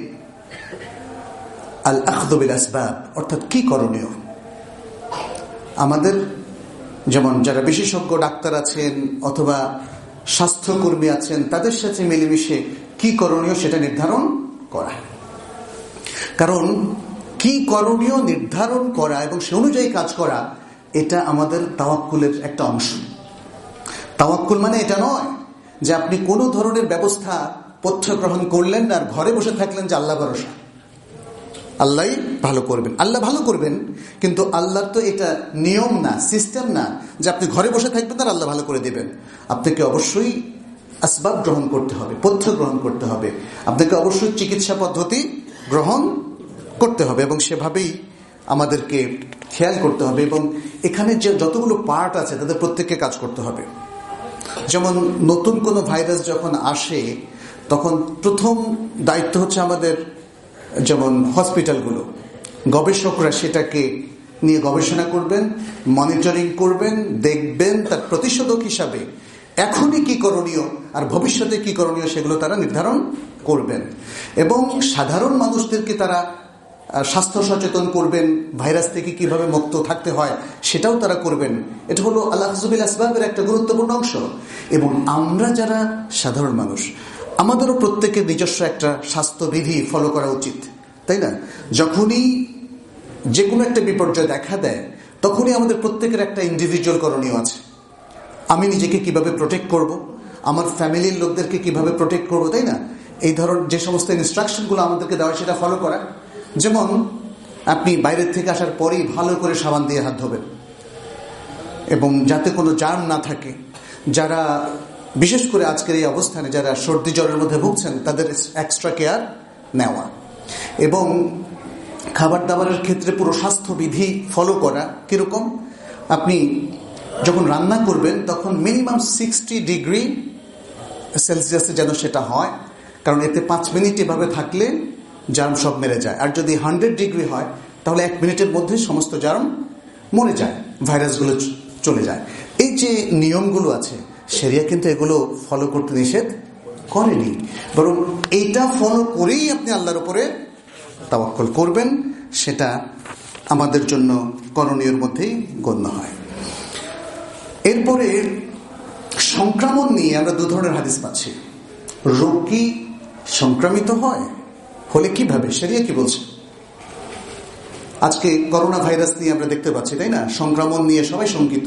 আল আখযু বিল আসবাব, অর্থাৎ কি করণীয়। আমাদের যেমন যারা বিশেষজ্ঞ ডাক্তার আছেন অথবা স্বাস্থ্যকর্মী আছেন, তাদের সাথে মিলেমিশে কি করণীয় সেটা নির্ধারণ করা। কারণ কি করণীয় নির্ধারণ করা এবং সে অনুযায়ী কাজ করা, এটা আমাদের তাওয়াক্কুলের একটা অংশ। তাওয়াক্কুল মানে এটা নয় যে আপনি কোনো ধরনের ব্যবস্থা পথ্য গ্রহণ করলেন আর ঘরে বসে থাকলেন যে আল্লাহ ভরসা, আল্লাহ ভালো করবেন। আল্লাহ ভালো করবেন, কিন্তু আল্লাহর তো এটা নিয়ম না, সিস্টেম না যে আপনি ঘরে বসে থাকবেন আর আল্লাহ ভালো করে দেবেন। আপনাকে অবশ্যই আসবাব গ্রহণ করতে হবে, পথ্য গ্রহণ করতে হবে, আপনাকে অবশ্যই চিকিৎসা পদ্ধতি গ্রহণ করতে হবে, এবং সেভাবেই আমাদেরকে খেয়াল করতে হবে। এবং এখানে যে যতগুলো পার্ট আছে তাদের প্রত্যেককে কাজ করতে হবে। যেমন নতুন কোনো ভাইরাস যখন আসে তখন প্রথম দায়িত্ব হচ্ছে আমাদের, যেমন হসপিটালগুলো, গবেষকরা সেটাকে নিয়ে গবেষণা করবেন, মনিটরিং করবেন, দেখবেন, তার প্রতিষেধক হিসাবে এখনই কি করণীয় আর ভবিষ্যতে কি করণীয় সেগুলো তারা নির্ধারণ করবেন। এবং সাধারণ মানুষদেরকে তারা স্বাস্থ্য সচেতন করবেন, ভাইরাস থেকে কিভাবে মুক্ত থাকতে হয় সেটাও তারা করবেন। এটা হলো আল আখযু বিল আসবাবের একটা গুরুত্বপূর্ণ অংশ। এবং আমরা যারা সাধারণ মানুষ, আমাদেরও প্রত্যেকের নিজস্ব একটা স্বাস্থ্যবিধি ফলো করা উচিত, তাই না? যখনই যে কোনো একটা বিপর্যয় দেখা দেয় তখনই আমাদের প্রত্যেকের একটা ইন্ডিভিজুয়াল করণীয় আছে। আমি নিজেকে কিভাবে প্রোটেক্ট করব, আমার ফ্যামিলির লোকদেরকে কিভাবে প্রোটেক্ট করব, তাই না? এই ধরনের যে সমস্ত ইনস্ট্রাকশনগুলো আমাদেরকে দেওয়া সেটা ফলো করা। যেমন আপনি বাইরের থেকে আসার পরেই ভালো করে সাবান দিয়ে হাত ধোবেন এবং যাতে কোনো জার্ম না থাকে। যারা বিশেষ করে আজকের এই অবস্থানে যারা সর্দি জ্বরের মধ্যে ভুগছেন তাদের এক্সট্রা কেয়ার নেওয়া এবং খাবার দাবারের ক্ষেত্রে পুরো স্বাস্থ্যবিধি ফলো করা। কিরকম? আপনি যখন রান্না করবেন তখন মিনিমাম সিক্সটি ডিগ্রি সেলসিয়াসে যেন সেটা হয়, কারণ এতে পাঁচ মিনিট এভাবে থাকলে জার্ম সব মেরে যায়। আর যদি হান্ড্রেড ডিগ্রি হয় তাহলে এক মিনিটের মধ্যে সমস্ত জার্ম মরে যায়, ভাইরাসগুলো চলে যায়। এই যে নিয়মগুলো আছে শরিয়া কিন্তু এগুলো ফলো করতে নিষেধ করেনি, বরং এইটা ফলো করেই আপনি আল্লাহর উপরে তাওয়াক্কুল করবেন, সেটা আমাদের জন্য করণীয়ের মধ্যেই গণ্য হয়। এরপরে সংক্রমণ নিয়ে আমরা দু ধরনের হাদিস পাচ্ছি। রোগ কি সংক্রামিত হয়? হলে কিভাবে? শরিয়া কি বলছে? আজকে করোনা ভাইরাস নিয়ে আমরা দেখতে পাচ্ছি, তাই না? সংক্রমণ নিয়ে সবাই শঙ্কিত।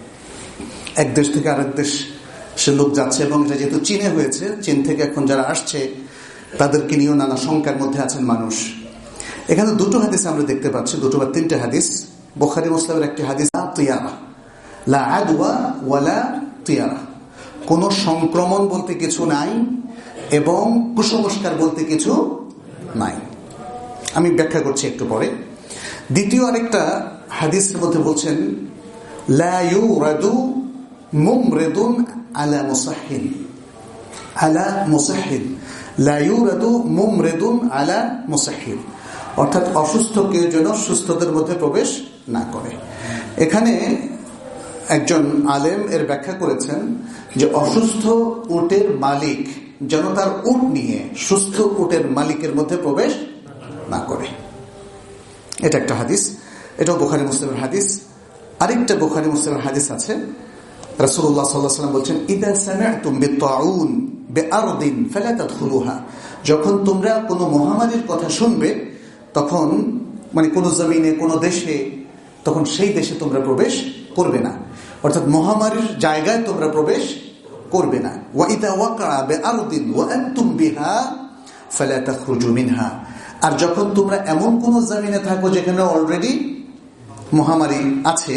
এক দেশ থেকে আরেক দেশ সে লোক যাচ্ছে এবং এটা যেহেতু চীনে হয়েছে, চীন থেকে এখন যারা আসছে তাদেরকে নিয়েও নানা শঙ্কার মধ্যে আছেন মানুষ। এখানে দুটো হাদিস আমরা দেখতে পাচ্ছি, দুটো বা তিনটে হাদিস। বুখারী মুসলিমের একটি হাদিস, তিয়ারা লা আদওয়া ওয়ালা তিয়ারা, কোনো সংক্রমণ বলতে কিছু নাই এবং কুসংস্কার বলতে কিছু নাই। আমি ব্যাখ্যা করছি একটু পরে। দ্বিতীয় আরেকটা হাদিসের মধ্যে বলছেন লা ইউরাদু মুমরিদুন আলা মুসাহহিল, আলা মুসাহহিল, লা ইউরাদু মুমরিদুন আলা মুসাহহিল, অর্থাৎ অসুস্থ কেউ যেন সুস্থদের মধ্যে প্রবেশ না করে। এখানে একজন আলেম এর ব্যাখ্যা করেছেন যে অসুস্থ উটের মালিক যেন তার উট নিয়ে সুস্থ উটের মালিকের মধ্যে প্রবেশ না করে। এটা একটা হাদিস, এটাও বুখারী মুসলিমের হাদিস। আরেকটা বুখারী মুসলিমের হাদিস আছে, রাসূলুল্লাহ সাল্লাল্লাহু আলাইহি ওয়াসাল্লাম বলছেন ইদা সামি'তুম বিত্তাউন বিআরদিন ফালা তাদখুলুহা, যখন তোমরা কোনো মহামারীর কথা শুনবে তখন মানে কোন জমিনে কোন দেশে, তখন সেই দেশে তোমরা প্রবেশ করবে না, অর্থাৎ মহামারীর জায়গায় তোমরা প্রবেশ করবে না। ওয়া ইদা ওয়াকা'a বিআরদিন ওয়া আনতুম বিহা ফালা তাখরুজু মিনহা, আর যখন তোমরা এমন কোন জমিনে থাকো যেখানে অলরেডি মহামারী আছে,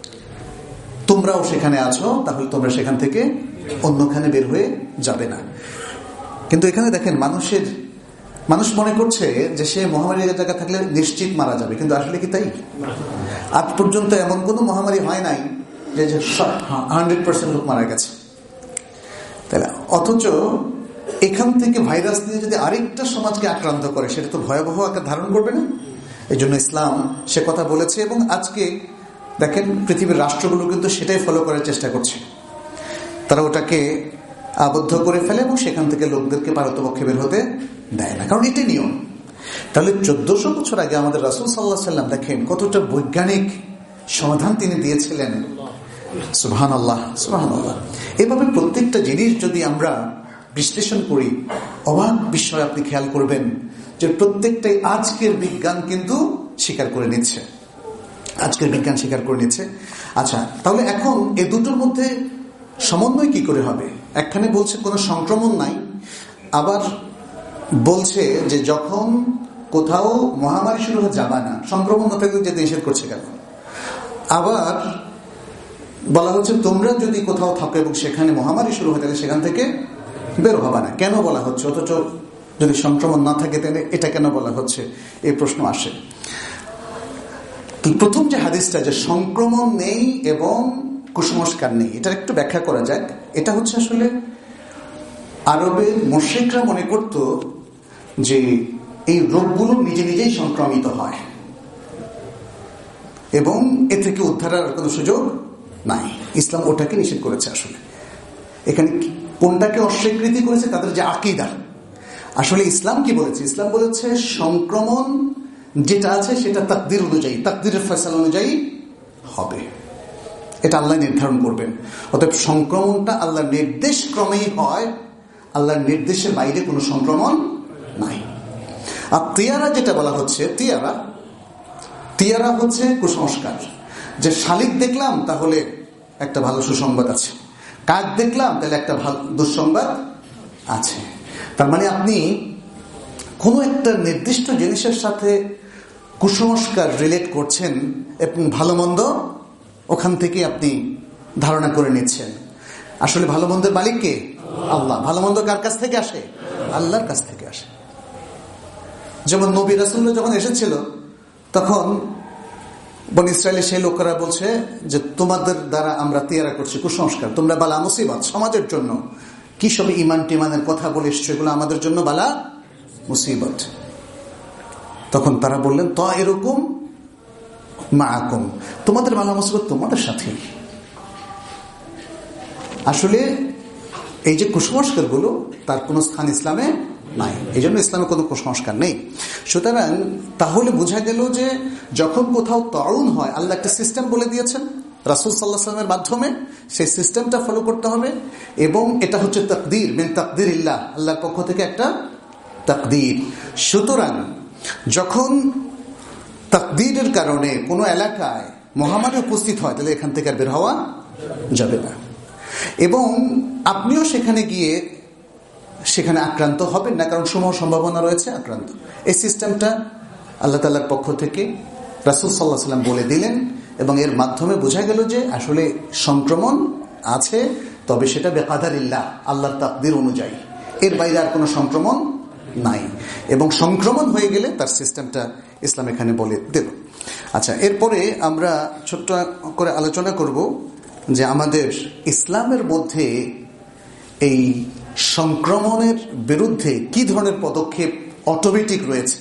তোমরাও সেখানে আছো, তাহলে তোমরা সেখান থেকে অন্যখানে বের হয়ে যাবে না। কিন্তু এখানে দেখেন মানুষের মানুষ মনে করছে যে সে মহামারীর জায়গা থাকলে নিশ্চিত মারা যাবে, কিন্তু আসলে কি তাই? আজ পর্যন্ত এমন কোনো মহামারী হয় নাই যে হান্ড্রেড পার্সেন্ট লোক মারা গেছে, তাহলে অথচ এখান থেকে ভাইরাস নিয়ে যদি আরেকটা সমাজকে আক্রান্ত করে সেটা তো ভয়াবহ আকার ধারণ করবে না? এই জন্য ইসলাম সে কথা বলেছে এবং আজকে দেখেন পৃথিবীর রাষ্ট্রগুলো কিন্তু সেটাই ফলো করার চেষ্টা করছে। তারা ওটাকে আবদ্ধ করে ফেলে এবং সেখান থেকে লোকদেরকে পারতপক্ষে বের হতে দেয় না, কারণ এটাই নিয়ম। তাহলে চোদ্দশো বছর আগে আমাদের রাসূল সাল্লাল্লাহু আলাইহি ওয়াসাল্লাম দেখেন কতটা বৈজ্ঞানিক সমাধান তিনি দিয়েছিলেন। সুবহানাল্লাহ, সুবহানাল্লাহ। এভাবে প্রত্যেকটা জিনিস যদি আমরা বিশ্লেষণ করি, অবাক বিষয় আপনি খেয়াল করবেন যে প্রত্যেকটাই আজকের বিজ্ঞান কিন্তু স্বীকার করে নিচ্ছে, আজকের বিজ্ঞান স্বীকার করে নিচ্ছে। আচ্ছা, তাহলে এখন এ দুটোর মধ্যে সমন্বয় কি করে হবে? একখানে বলছে কোনো সংক্রমণ নাই, আবার বলছে যে যখন কোথাও মহামারী শুরু হয়ে যাবে না, সংক্রমণ না থাকলে যেতে নিষেধ করছে কেন? আবার বলা হচ্ছে তোমরা যদি কোথাও থাকো এবং সেখানে মহামারী শুরু হয়ে থাকে সেখান থেকে বের হবে না, কেন বলা হচ্ছে? অথচ যদি সংক্রমণ না থাকে তাহলে এটা কেন বলা হচ্ছে? এই প্রশ্ন আসে। প্রথম যে হাদিসটা যে সংক্রমণ নেই এবং কুসংস্কার নেই, এটার একটু ব্যাখ্যা করা যাক। এটা হচ্ছে আসলে আরবের মুশরিকরা মনে করত যে এই রোগগুলো নিজে নিজেই সংক্রমিত হয় এবং এ থেকে উদ্ধারের কোনো সুযোগ নাই। ইসলাম ওটাকে নিষেধ করেছে। আসলে এখানে কোনটাকে অস্বীকৃতি করেছে? তাদের যে আকীদা। আসলে ইসলাম কি বলেছে? ইসলাম বলেছে সংক্রমণ যেটা আছে সেটা তাকদীর অনুযায়ী, তাকদীরের ফয়সালা অনুযায়ী হবে, এটা আল্লাহ নির্ধারণ করবেন। অতএব সংক্রমণটা আল্লাহর নির্দেশ ক্রমেই হয়, আল্লাহর নির্দেশের বাইরে কোনো সংক্রমণ নাই। আর তিয়ারা যেটা বলা হচ্ছে, তিয়ারা তিয়ারা হচ্ছে কুসংস্কার, যে শালিক দেখলাম তাহলে একটা ভালো সুসংবাদ আছে, কাক দেখলাম তাহলে একটা ভালো দুঃসংবাদ আছে। তার মানে আপনি কোনো একটা নির্দিষ্ট জিনিসের সাথে কুসংস্কার রিলেট করছেন এবং ভালো মন্দ ওখান থেকে আপনি ধারণা করে নিচ্ছেন। আসলে ভালো মন্দের মালিক কে? আল্লাহ। ভালো মন্দ কার কাছ থেকে আসে? আল্লাহর কাছ থেকে আসে। যেমন নবী রাসূলরা যখন এসেছিল তখন বনী ইসরায়েলের সেই লোকেরা বলছে যে তোমাদের দ্বারা আমরা তিয়ারা করছি কুসংস্কার, তোমরা বালা মুসিবত সমাজের জন্য কি সব ইমান টিমানের কথা বলে এসছো, এগুলো আমাদের জন্য বালা মুসিবত। তখন তারা বললেন তো এরকম মাআকুম, তোমাদের বালা মুসিবত তোমাদের সাথে। আসলে এই যে কুসংস্কার গুলো তার কোন স্থান ইসলামে নাই, এই জন্য ইসলামে কোনো কুসংস্কার নেই। সুতরাং তাহলে বোঝা গেল যে যখন কোথাও তাউন হয় আল্লাহ একটা সিস্টেম বলে দিয়েছেন রাসূল সাল্লাল্লাহু আলাইহি ওয়াসাল্লামের মাধ্যমে, সেই সিস্টেমটা ফলো করতে হবে। এবং এটা হচ্ছে তাকদীর মিন তাকদীরিল্লাহ, আল্লাহর পক্ষ থেকে একটা তাকদীর। সুতরাং যখন তাকদীরের কারণে কোনো এলাকায় মহামারী উপস্থিত হয় তাহলে এখান থেকে আর বের হওয়া যাবে না, এবং আপনিও সেখানে গিয়ে সেখানে আক্রান্ত হবেন না, কারণ সমূহ সম্ভাবনা রয়েছে আক্রান্ত। এই সিস্টেমটা আল্লাহ তাআলার পক্ষ থেকে রাসূল সাল্লাল্লাহু আলাইহি ওয়াসাল্লাম বলে দিলেন, এবং এর মাধ্যমে বোঝা গেল যে আসলে সংক্রমণ আছে, তবে সেটা বেকাদারিল্লাহ, আল্লাহর তাকদীর অনুযায়ী, এর বাইরে আর কোনো সংক্রমণ নাই। এবং সংক্রমণ হয়ে গেলে তার সিস্টেমটা ইসলাম এখানে বলে দিল। আচ্ছা, এরপরে আমরা ছোট্ট করে আলোচনা করব যে আমাদের ইসলামের মধ্যে এই সংক্রমণের বিরুদ্ধে কি ধরনের পদক্ষেপ অটোমেটিক রয়েছে।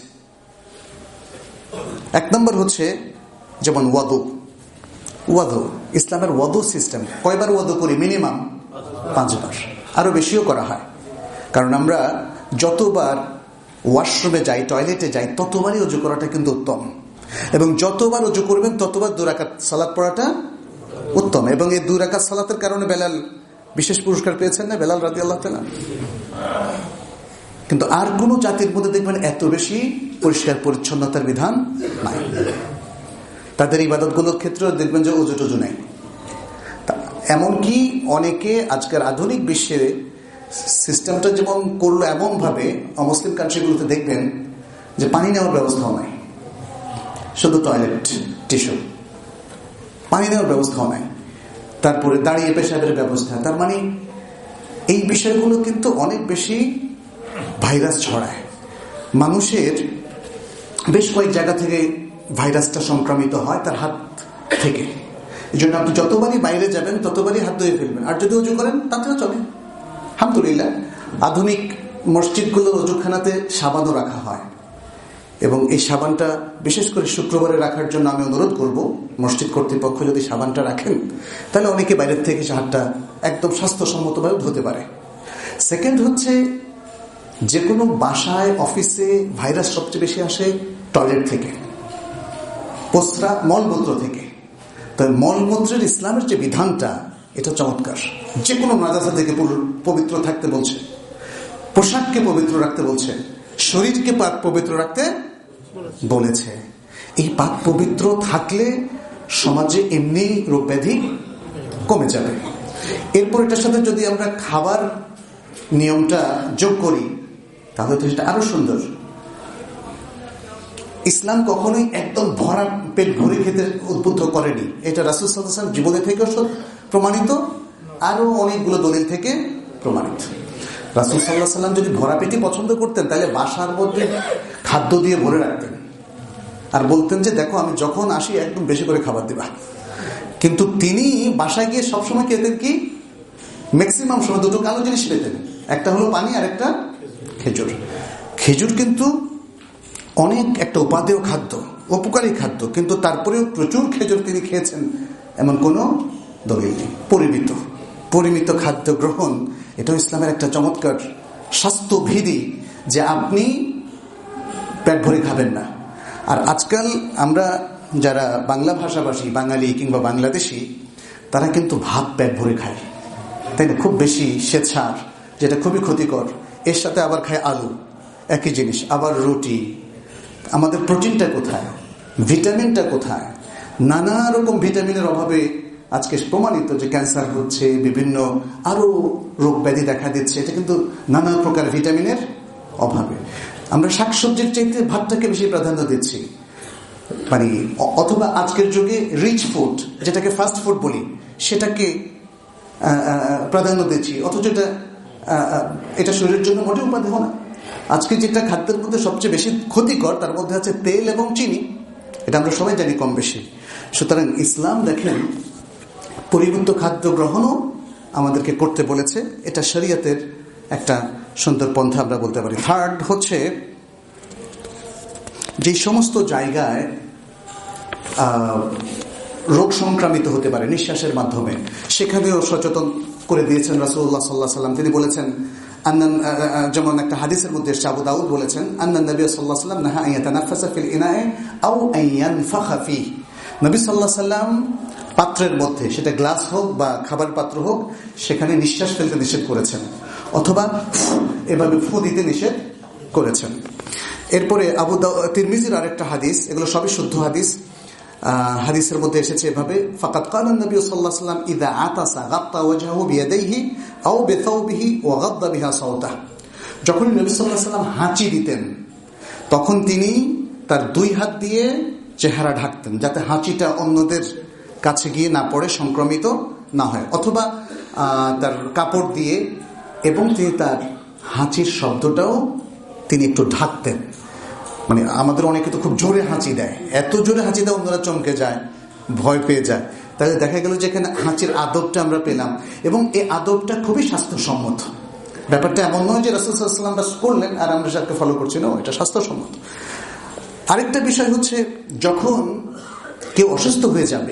এক নম্বর হচ্ছে যেমন ওয়াদু। ওয়াদু ইসলামের ওয়াদু সিস্টেম, কয়বার ওয়াদু করি? মিনিমাম পাঁচবার, আরো বেশিও করা হয়। কারণ আমরা যতবার ওয়াশরুমে যাই, টয়লেটে যাই, ততবারই অজু করাটা কিন্তু উত্তম, এবং যতবার অজু করবেন ততবার দুই রাকাত সালাত পড়াটা উত্তম। এবং এই দুই রাকাত সালাতের কারণে বেলাল বিশেষ পুরস্কার পেয়েছেন না, বেলাল রাদিয়াল্লাহু তাআলা। কিন্তু আর কোন জাতির মধ্যে দেখবেন এত বেশি পরিষ্কার পরিচ্ছন্নতার বিধান নাই। তাদের ইবাদতগুলোর ক্ষেত্রেও দেখবেন যে অজু টজু নেই। এমনকি অনেকে আজকের আধুনিক বিশ্বে সিস্টেমটা যেমন করলো, এমন ভাবে অমুসলিম কান্ট্রিগুলোতে দেখবেন যে পানি নেওয়ার ব্যবস্থাও নাই, শুধু টয়লেট টিস্যু, পানি নেওয়ার ব্যবস্থাও নাই। তারপরে দাঁড়িয়ে পেশাবের ব্যবস্থা। তার মানে এই বিষয়গুলো কিন্তু অনেক বেশি ভাইরাস ছড়ায়। মানুষের বেশ কয়েক জায়গা থেকে ভাইরাসটা সংক্রমিত হয় তার হাত থেকে। এই জন্য আপনি যতবারই বাইরে যাবেন ততবারই হাত ধুয়ে ফেলবেন, আর যদি অজু করেন তাতেও চলে। আলহামদুলিল্লাহ, আধুনিক মসজিদগুলোর অজুখানাতে সাবানও রাখা হয়, এবং এই সাবানটা বিশেষ করে শুক্রবারে রাখার জন্য আমি অনুরোধ করব, মসজিদ কর্তৃপক্ষ যদি সাবানটা রাখেন তাহলে অনেকে বাইরের থেকে হাতটা একদম স্বাস্থ্যসম্মতভাবে ধুতে পারে। সেকেন্ড হচ্ছে, যে কোনো বাসায় অফিসে ভাইরাস সবচেয়ে বেশি আসে টয়লেট থেকে, প্রস্রাব মলমূত্র থেকে। তাই মলমূত্রের ইসলামের যে বিধানটা এটা চমৎকার। যে কোনো নাজাসা থেকে পবিত্র থাকতে বলছে, পোশাককে পবিত্র রাখতে বলছে, শরীরকে পাক পবিত্র রাখতে বলেছে। এই পাক পবিত্র থাকলে সমাজে এমনি রোগ ব্যাধি কমে যাবে। এরপর এটার সাথে যদি আমরা খাবার নিয়মটা যোগ করি তাহলে তো সেটা আরো সুন্দর। ইসলাম কখনোই একদম ভরা পেট ভরে খেতে উদ্বুদ্ধ করেনি, এটা রাসূল সাল্লাল্লাহু আলাইহি ওয়াসাল্লাম জীবনে থেকেও প্রমাণিত, আরো অনেকগুলো দলিল থেকে প্রমাণিত। রাসূল সাল্লাল্লাহু আলাইহি ওয়াসাল্লাম যদি ভরা পেটি পছন্দ করতেন তাহলে বাসার মধ্যে খাদ্য দিয়ে ভরে রাখতেন, আর বলতেন যে দেখো আমি যখন আসি একদম বেশি করে খাবার দিবা। কিন্তু তিনি বাসায় গিয়ে সবসময় খেতেন কি, ম্যাক্সিমাম সময় দুটো কালো জিনিস পেতেন, একটা হলো পানি আর একটা খেজুর। খেজুর কিন্তু অনেক একটা উপাদেয় খাদ্য, উপকারী খাদ্য, কিন্তু তারপরেও প্রচুর খেজুর তিনি খেয়েছেন এমন কোনো দলিল নেই। পরিমিত পরিমিত খাদ্য গ্রহণ, এটাও ইসলামের একটা চমৎকার স্বাস্থ্যবিধি, যে আপনি পেট ভরে খাবেন না। আর আজকাল আমরা যারা বাংলা ভাষাভাষী, বাঙালি কিংবা বাংলাদেশি, তারা কিন্তু ভাত পেট ভরে খায়, তাই না? খুব বেশি স্বেচ্ছার যেটা খুবই ক্ষতিকর, এর সাথে আবার খায় আলু, একই জিনিস, আবার রুটি। আমাদের প্রোটিনটা কোথায়, ভিটামিনটা কোথায়? নানা রকম ভিটামিনের অভাবে আজকে প্রমাণিত যে ক্যান্সার হচ্ছে, বিভিন্ন আরো রোগ ব্যাধি দেখা দিচ্ছে। এটা কিন্তু নানা প্রকার ভিটামিনের অভাবে। আমরা শাকসবজির চাইতে ভাতটাকে বেশি প্রাধান্য দিচ্ছি, মানে অথবা আজকের যুগে রিচ ফুড, যেটাকে ফাস্ট ফুড বলি, সেটাকে প্রাধান্য দিচ্ছি, অথচ এটা এটা শরীরের জন্য মোটেও উপাদেয় না। আজকে যেটা খাদ্যের মধ্যে সবচেয়ে বেশি ক্ষতিকর, তার মধ্যে আছে তেল এবং চিনি। এটা আমরা সবাই জানি কম বেশি। সুতরাং ইসলাম দেখেন পরিমিত খাদ্য গ্রহণও আমাদেরকে করতে বলেছে। এটা শরীয়তের একটা সুন্দর পন্থা আমরা বলতে পারি। থার্ড হচ্ছে, যে সমস্ত জায়গায় রোগ সংক্রামিত হতে পারে নিঃশ্বাসের মাধ্যমে, সেখানেও সচেতন করে দিয়েছেন রাসূলুল্লাহ সাল্লাল্লাহু আলাইহি সাল্লাম। তিনি বলেছেন, যেমন একটা হাদিসের মধ্যে আবু দাউদ বলেছেন, আন্নান নবী সাল্লাল্লাহু আলাইহি ওয়াসাল্লাম নাহা আন ইয়াতানাফাসা ফিল ইনাই আও আন ইয়ানফাখা ফিহি। নবী সাল্লাল্লাহু আলাইহি ওয়াসাল্লাম পাত্রের মধ্যে, সেটা গ্লাস হোক বা খাবার পাত্র হোক, সেখানে নিঃশ্বাস ফেলতে নিষেধ করেছেন, অথবা এভাবে ফু দিতে নিষেধ করেছেন। এরপরে আবু দাউদ, তিরমিজির আরেকটা হাদিস, এগুলো সবই শুদ্ধ হাদিস। হাদিসের মধ্যে এসেছে এভাবে, ফাকাত ক্বালা নবী সাল্লাল্লাহু আলাইহি ওয়াসাল্লাম ইযা আতাসা গাত্তা ওয়াজহাহু বিয়াদাইহি আও বিসাওবিহি ওয়া গাদ্দা বিহা সাওতাহু। যখন নবী সাল্লাল্লাহু আলাইহি ওয়াসাল্লাম হাঁচি দিতেন, তখন তিনি তার দুই হাত দিয়ে চেহারা ঢাকতেন, যাতে হাঁচিটা অন্যদের কাছে গিয়ে না পড়ে, সংক্রমিত না হয়, অথবা তার কাপড় দিয়ে, এবং তিনি তার হাঁচির শব্দটাও তিনি একটু ঢাকতেন। মানে আমাদের অনেকে তো খুব জোরে হাঁচি দেয়, এত জোরে হাঁচি দেয় অন্যরা চমকে যায়, ভয় পেয়ে যায়। তাহলে দেখা গেল যে এখানে হাঁচির আদবটা আমরা পেলাম, এবং এই আদবটা খুবই স্বাস্থ্যসম্মত। ব্যাপারটা এমন নয় যে রাসূল সাল্লাল্লাহু আলাইহি ওয়াসাল্লাম বাস করলেন আর আমরা সেটাকে ফলো করছি না, এটা স্বাস্থ্যসম্মত। আরেকটা বিষয় হচ্ছে, যখন কেউ অসুস্থ হয়ে যাবে,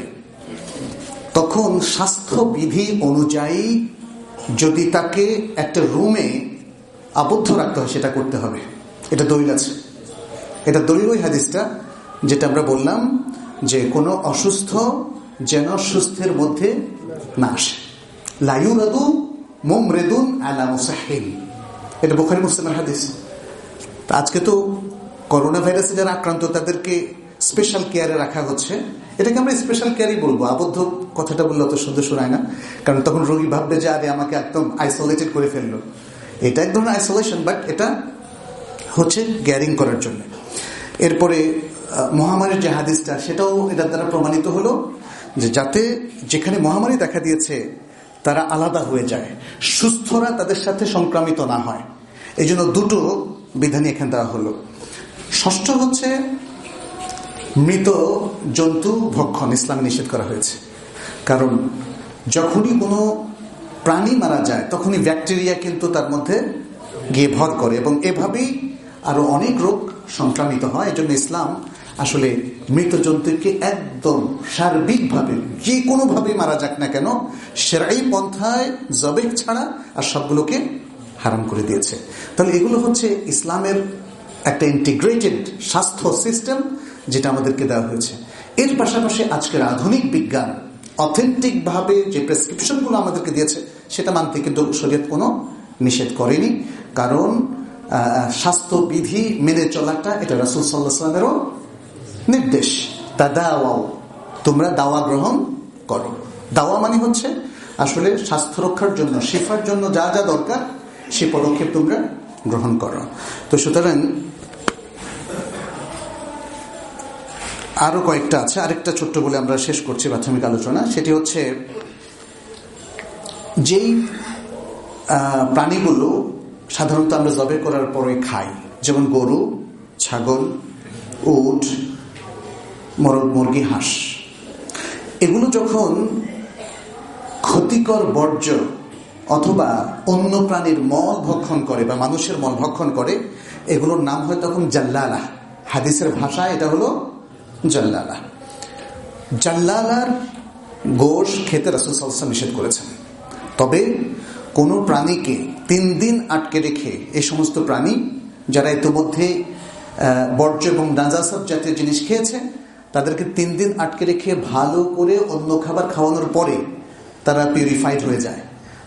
তখন স্বাস্থ্যবিধি অনুযায়ী যদি তাকে একটা রুমে আবদ্ধ রাখতে হয়, সেটা করতে হবে। এটা দলিল আছে, এটা দলিল ওই হাদিসটা যেটা আমরা বললাম যে কোনো অসুস্থ যেন সুস্থের মধ্যে না আসে। লা ইউরাদু মুমরিদুন আলা মুসাহিল, এটা বুখারী মুসলিমের হাদিস। আজকে তো করোনা ভাইরাসে যারা আক্রান্ত, তাদেরকে স্পেশাল কেয়ারে রাখা হচ্ছে। এটাকে আমরা স্পেশাল কেয়ারই বলবো, আবদ্ধ কথাটা বললে অত সুন্দর শোনায় না, কারণ তখন রোগী ভাববে যে আরে আমাকে একদম আইসোলেটেড করে ফেললো। এটা এক ধরনের আইসোলেশন, বাট এটা হচ্ছে কেয়ারিং করার জন্য। এরপরে মহামারীর যে হাদিসটা, সেটাও এটার দ্বারা প্রমাণিত হলো যে যাতে যেখানে মহামারী দেখা দিয়েছে তারা আলাদা হয়ে যায়, সুস্থরা তাদের সাথে সংক্রামিত না হয়। এই জন্য দুটো বিধানই এখানে দেওয়া হলো। ষষ্ঠ হচ্ছে, মৃত জন্তু ভক্ষণ ইসলামে নিষেধ করা হয়েছে। কারণ যখনই কোনো প্রাণী মারা যায়, তখনই ব্যাকটেরিয়া কিন্তু তার মধ্যে গিয়ে ভর করে, এবং এভাবেই আরো অনেক রোগ সংক্রামিত হয়। এই জন্য ইসলাম আসলে মৃত জন্তুকে একদম সার্বিকভাবে, যে কোনোভাবে মারা যাক না কেন, শরঈ পন্থায় জবেহ ছাড়া আর সবগুলোকে হারাম করে দিয়েছে। তাহলে এগুলো হচ্ছে ইসলামের একটা ইন্টিগ্রেটেড স্বাস্থ্য সিস্টেম, যেটা আমাদেরকে দেওয়া হয়েছে। এর পাশাপাশি আজকের আধুনিক বিজ্ঞান অথেন্টিক ভাবে যে প্রেসক্রিপশনগুলো আমাদেরকে দিয়েছে, সেটা মানতে কিন্তু শরীয়ত কোনো নিষেধ করেনি। কারণ স্বাস্থ্যবিধি মেনে চলাটা এটা রাসূল সাল্লাল্লাহু আলাইহি ওয়াসাল্লামেরও নির্দেশ। তাদাওয়াও, তোমরা দাওয়া গ্রহণ করো। দাওয়া মানে হচ্ছে আসলে স্বাস্থ্য রক্ষার জন্য, শিফার জন্য যা যা দরকার, সে পদক্ষেপ তোমরা গ্রহণ করো। তো সুতরাং আরো কয়েকটা আছে, আরেকটা ছোট্ট বলে আমরা শেষ করছি প্রাথমিক আলোচনা। সেটি হচ্ছে, যেই প্রাণীগুলো সাধারণত আমরা জবে করার পরে খাই, যেমন গরু, ছাগল, উট, মোরগ, মুরগি, হাঁস, এগুলো যখন ক্ষতিকর বর্জ্য অথবা অন্য প্রাণীর মল ভক্ষণ করে বা মানুষের মল ভক্ষণ করে, এগুলোর নাম হয় তখন জাল্লালা। হাদিসের ভাষায় এটা হলো জাল্লালা। জাল্লালার গোশ খেতে রাসূল সাল্লাল্লাহু আলাইহি ওয়াসাল্লাম নিষেধ করেছেন। তবে কোন প্রাণীকে তিন দিন আটকে রেখে, এই সমস্ত প্রাণী যারা ইতিমধ্যে বর্জ্য এবং নাজাসাত জাতীয় জিনিস খেয়েছে, তাদেরকে তিন দিন আটকে রেখে ভালো করে অন্য খাবার খাওয়ানোর পরে তারা পিউরিফাইড হয়ে যায়,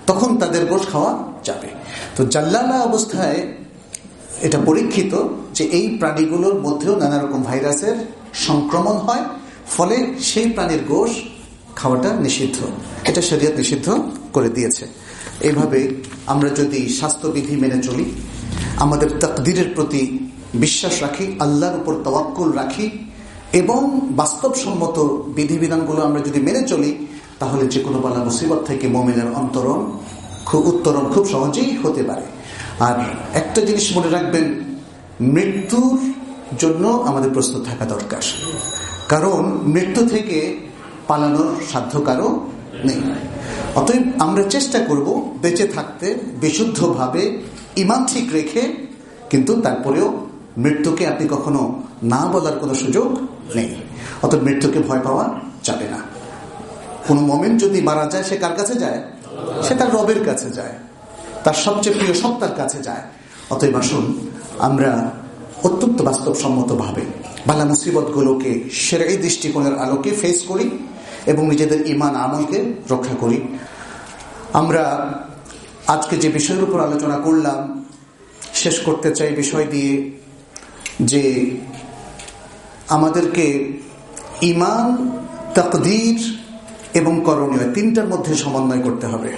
তখন তাদের গোশ খাওয়া যাবে। তো জাল্লালা অবস্থায় এটা পরীক্ষিত যে এই প্রাণীগুলোর মধ্যেও নানা রকম ভাইরাসের সংক্রমণ হয়, ফলে সেই প্রাণীর গোশ খাওয়াটা নিষিদ্ধ, এটা শরীয়ত নিষিদ্ধ করে দিয়েছে। এইভাবে আমরা যদি স্বাস্থ্যবিধি মেনে চলি, আমাদের তাকদীরের প্রতি বিশ্বাস রাখি, আল্লাহর উপর তাওয়াক্কুল রাখি এবং বাস্তবসম্মত বিধিবিধানগুলো আমরা যদি মেনে চলি, তাহলে যে কোনো বালা মুসিবত থেকে মুমিনের অন্তরণ খুব উত্তরণ খুব সহজেই হতে পারে। আর একটা জিনিস মনে রাখবেন, মৃত্যুর জন্য আমাদের প্রস্তুত থাকা দরকার, কারণ মৃত্যু থেকে পালানোর সাধ্য কারো নেই। অতএব আমরা চেষ্টা করব বেঁচে থাকতে বিশুদ্ধভাবে, ঈমান ঠিক রেখে, কিন্তু তারপরেও মৃত্যুকে আপনি কখনো না বলার কোনো সুযোগ নেই। অতএব মৃত্যুকে ভয় পাওয়া যাবে না। কোন মুমিন যদি মারা যায়, সে কার কাছে যায়? সে তার রবের কাছে যায়, তার সবচেয়ে প্রিয় সত্তার কাছে যায়। অতএব আসুন আমরা অত্যন্ত বাস্তবসম্মত ভাবে বালা মুসিবত গুলোকে শরঈ দৃষ্টিকোণের আলোকে ফেস করি এবং নিজেদের ঈমান আমলকে রক্ষা করি। আমরা আজকে যে বিষয়ের উপর আলোচনা করলাম, শেষ করতে চাই বিষয় দিয়ে যে আমাদেরকে ঈমান, তাকদীর এবং করণীয় তিনটার মধ্যে সমন্বয় করতে হবে।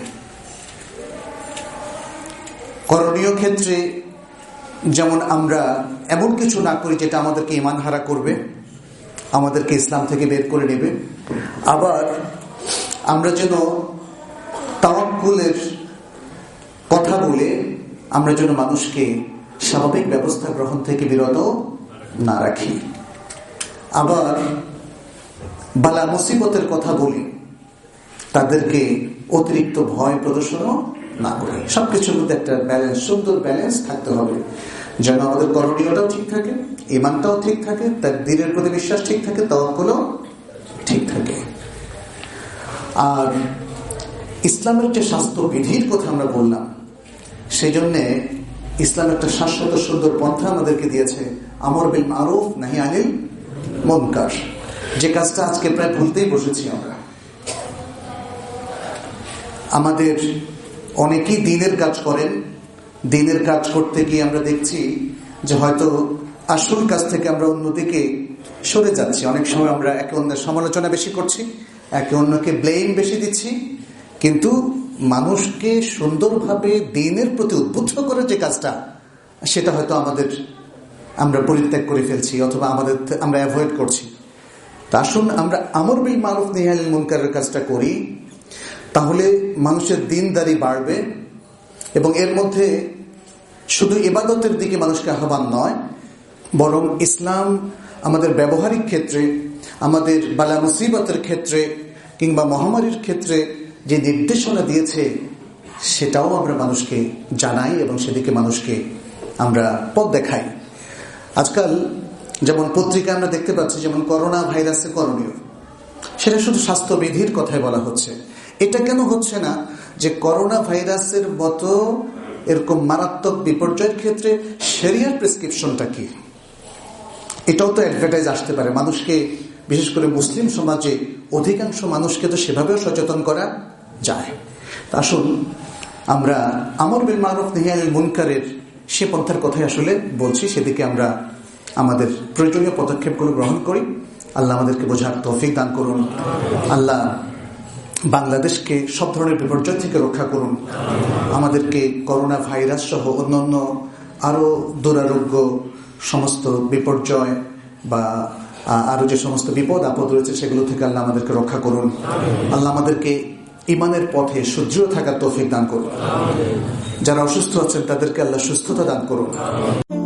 করণীয় ক্ষেত্রে যেমন আমরা এমন কিছু না করি যেটা আমাদেরকে ঈমান হারা করবে, আমাদেরকে ইসলাম থেকে বের করে নেবে। আবার আমরা যেন তাওয়াক্কুলের কথা বলে আমরা যেন মানুষকে স্বাভাবিক ব্যবস্থা গ্রহণ থেকে বিরত না রাখি। আবার বালা মুসিবতের কথা বলি তাদেরকে অতিরিক্ত ভয় প্রদর্শনও না করি। সবকিছুর মধ্যে একটা ব্যালেন্স, সুন্দর ব্যালেন্স থাকতে হবে, যেন আমাদের করণীয়টাও ঠিক থাকে, ঈমানটাও ঠিক থাকে, তাকদীরের প্রতি বিশ্বাস ঠিক থাকে, তাওয়াক্কুলও ঠিক থাকে। আর ইসলামের যে স্বাস্থ্যবিধির কথা আমরা বললাম, সেই জন্যে ইসলাম একটা শাশ্বত সুন্দর পন্থা আমাদেরকে দিয়েছে, আমর বিল মারুফ নাহি আনিল মুনকার, যে কাজটা আজকে প্রায় ভুলতেই বসেছি আমরা। আমাদের অনেকেই দিনের কাজ করেন, দিনের কাজ করতে গিয়ে আমরা দেখছি যে হয়তো আসল কাজ থেকে আমরা অন্যদিকে সরে যাচ্ছি। অনেক সময় আমরা একে অন্যের সমালোচনা বেশি করছি, একে অন্যকে ব্লেম বেশি দিচ্ছি, কিন্তু মানুষকে সুন্দরভাবে দিনের প্রতি উদ্বুদ্ধ করে যে কাজটা, সেটা হয়তো আমাদের আমরা পরিত্যাগ করে ফেলছি অথবা আমাদের আমরা অ্যাভয়েড করছি। তা আসুন আমরা আমর বিল মারুফ নাহি আনিল মুনকারের কাজটা করি, তাহলে মানুষের দিনদারি বাড়বে এবং এর মধ্যে শুধু ইবাদতের দিকে মানুষকে আহ্বান নয়, বরং ইসলাম আমাদের ব্যবহারিক ক্ষেত্রে, আমাদের বালা মুসিবতের ক্ষেত্রে কিংবা মহামারীর ক্ষেত্রে যে নির্দেশনা দিয়েছে সেটাও আমরা মানুষকে জানাই এবং সেদিকে মানুষকে আমরা পথ দেখাই। আজকাল যেমন পত্রিকা আমরা দেখতে পাচ্ছি, যেমন করোনা ভাইরাসের করণীয়, সেটা শুধু স্বাস্থ্যবিধির কথাই বলা হচ্ছে। এটা কেন হচ্ছে না যে করোনা ভাইরাসের মতো এরকম মারাত্মক বিপর্যয়ের ক্ষেত্রে শরিয়ার প্রেসক্রিপশনটা কি? এটাও তো অ্যাডভার্টাইজ আসতে পারে মানুষকে, বিশেষ করে মুসলিম সমাজে অধিকাংশ মানুষকে তো সেভাবেও সচেতন করা যায়। আসুন আমরা আমর বিল মারুফ নাহি আনিল মুনকারের সে পন্থার কথাই আসলে বলছি, সেদিকে আমরা আমাদের প্রয়োজনীয় পদক্ষেপগুলো গ্রহণ করি। আল্লাহ আমাদেরকে বোঝার তৌফিক দান করুন। আল্লাহ বাংলাদেশকে সব ধরনের বিপর্যয় থেকে রক্ষা করুন। আমাদেরকে করোনা ভাইরাস সহ অন্যান্য আরো দুরারোগ্য সমস্ত বিপর্যয় বা আরো যে সমস্ত বিপদ আপদ রয়েছে সেগুলো থেকে আল্লাহ আমাদেরকে রক্ষা করুন। আল্লাহ আমাদেরকে ঈমানের পথে সুদৃঢ় থাকার তৌফিক দান করুন। যারা অসুস্থ আছেন তাদেরকে আল্লাহ সুস্থতা দান করুন।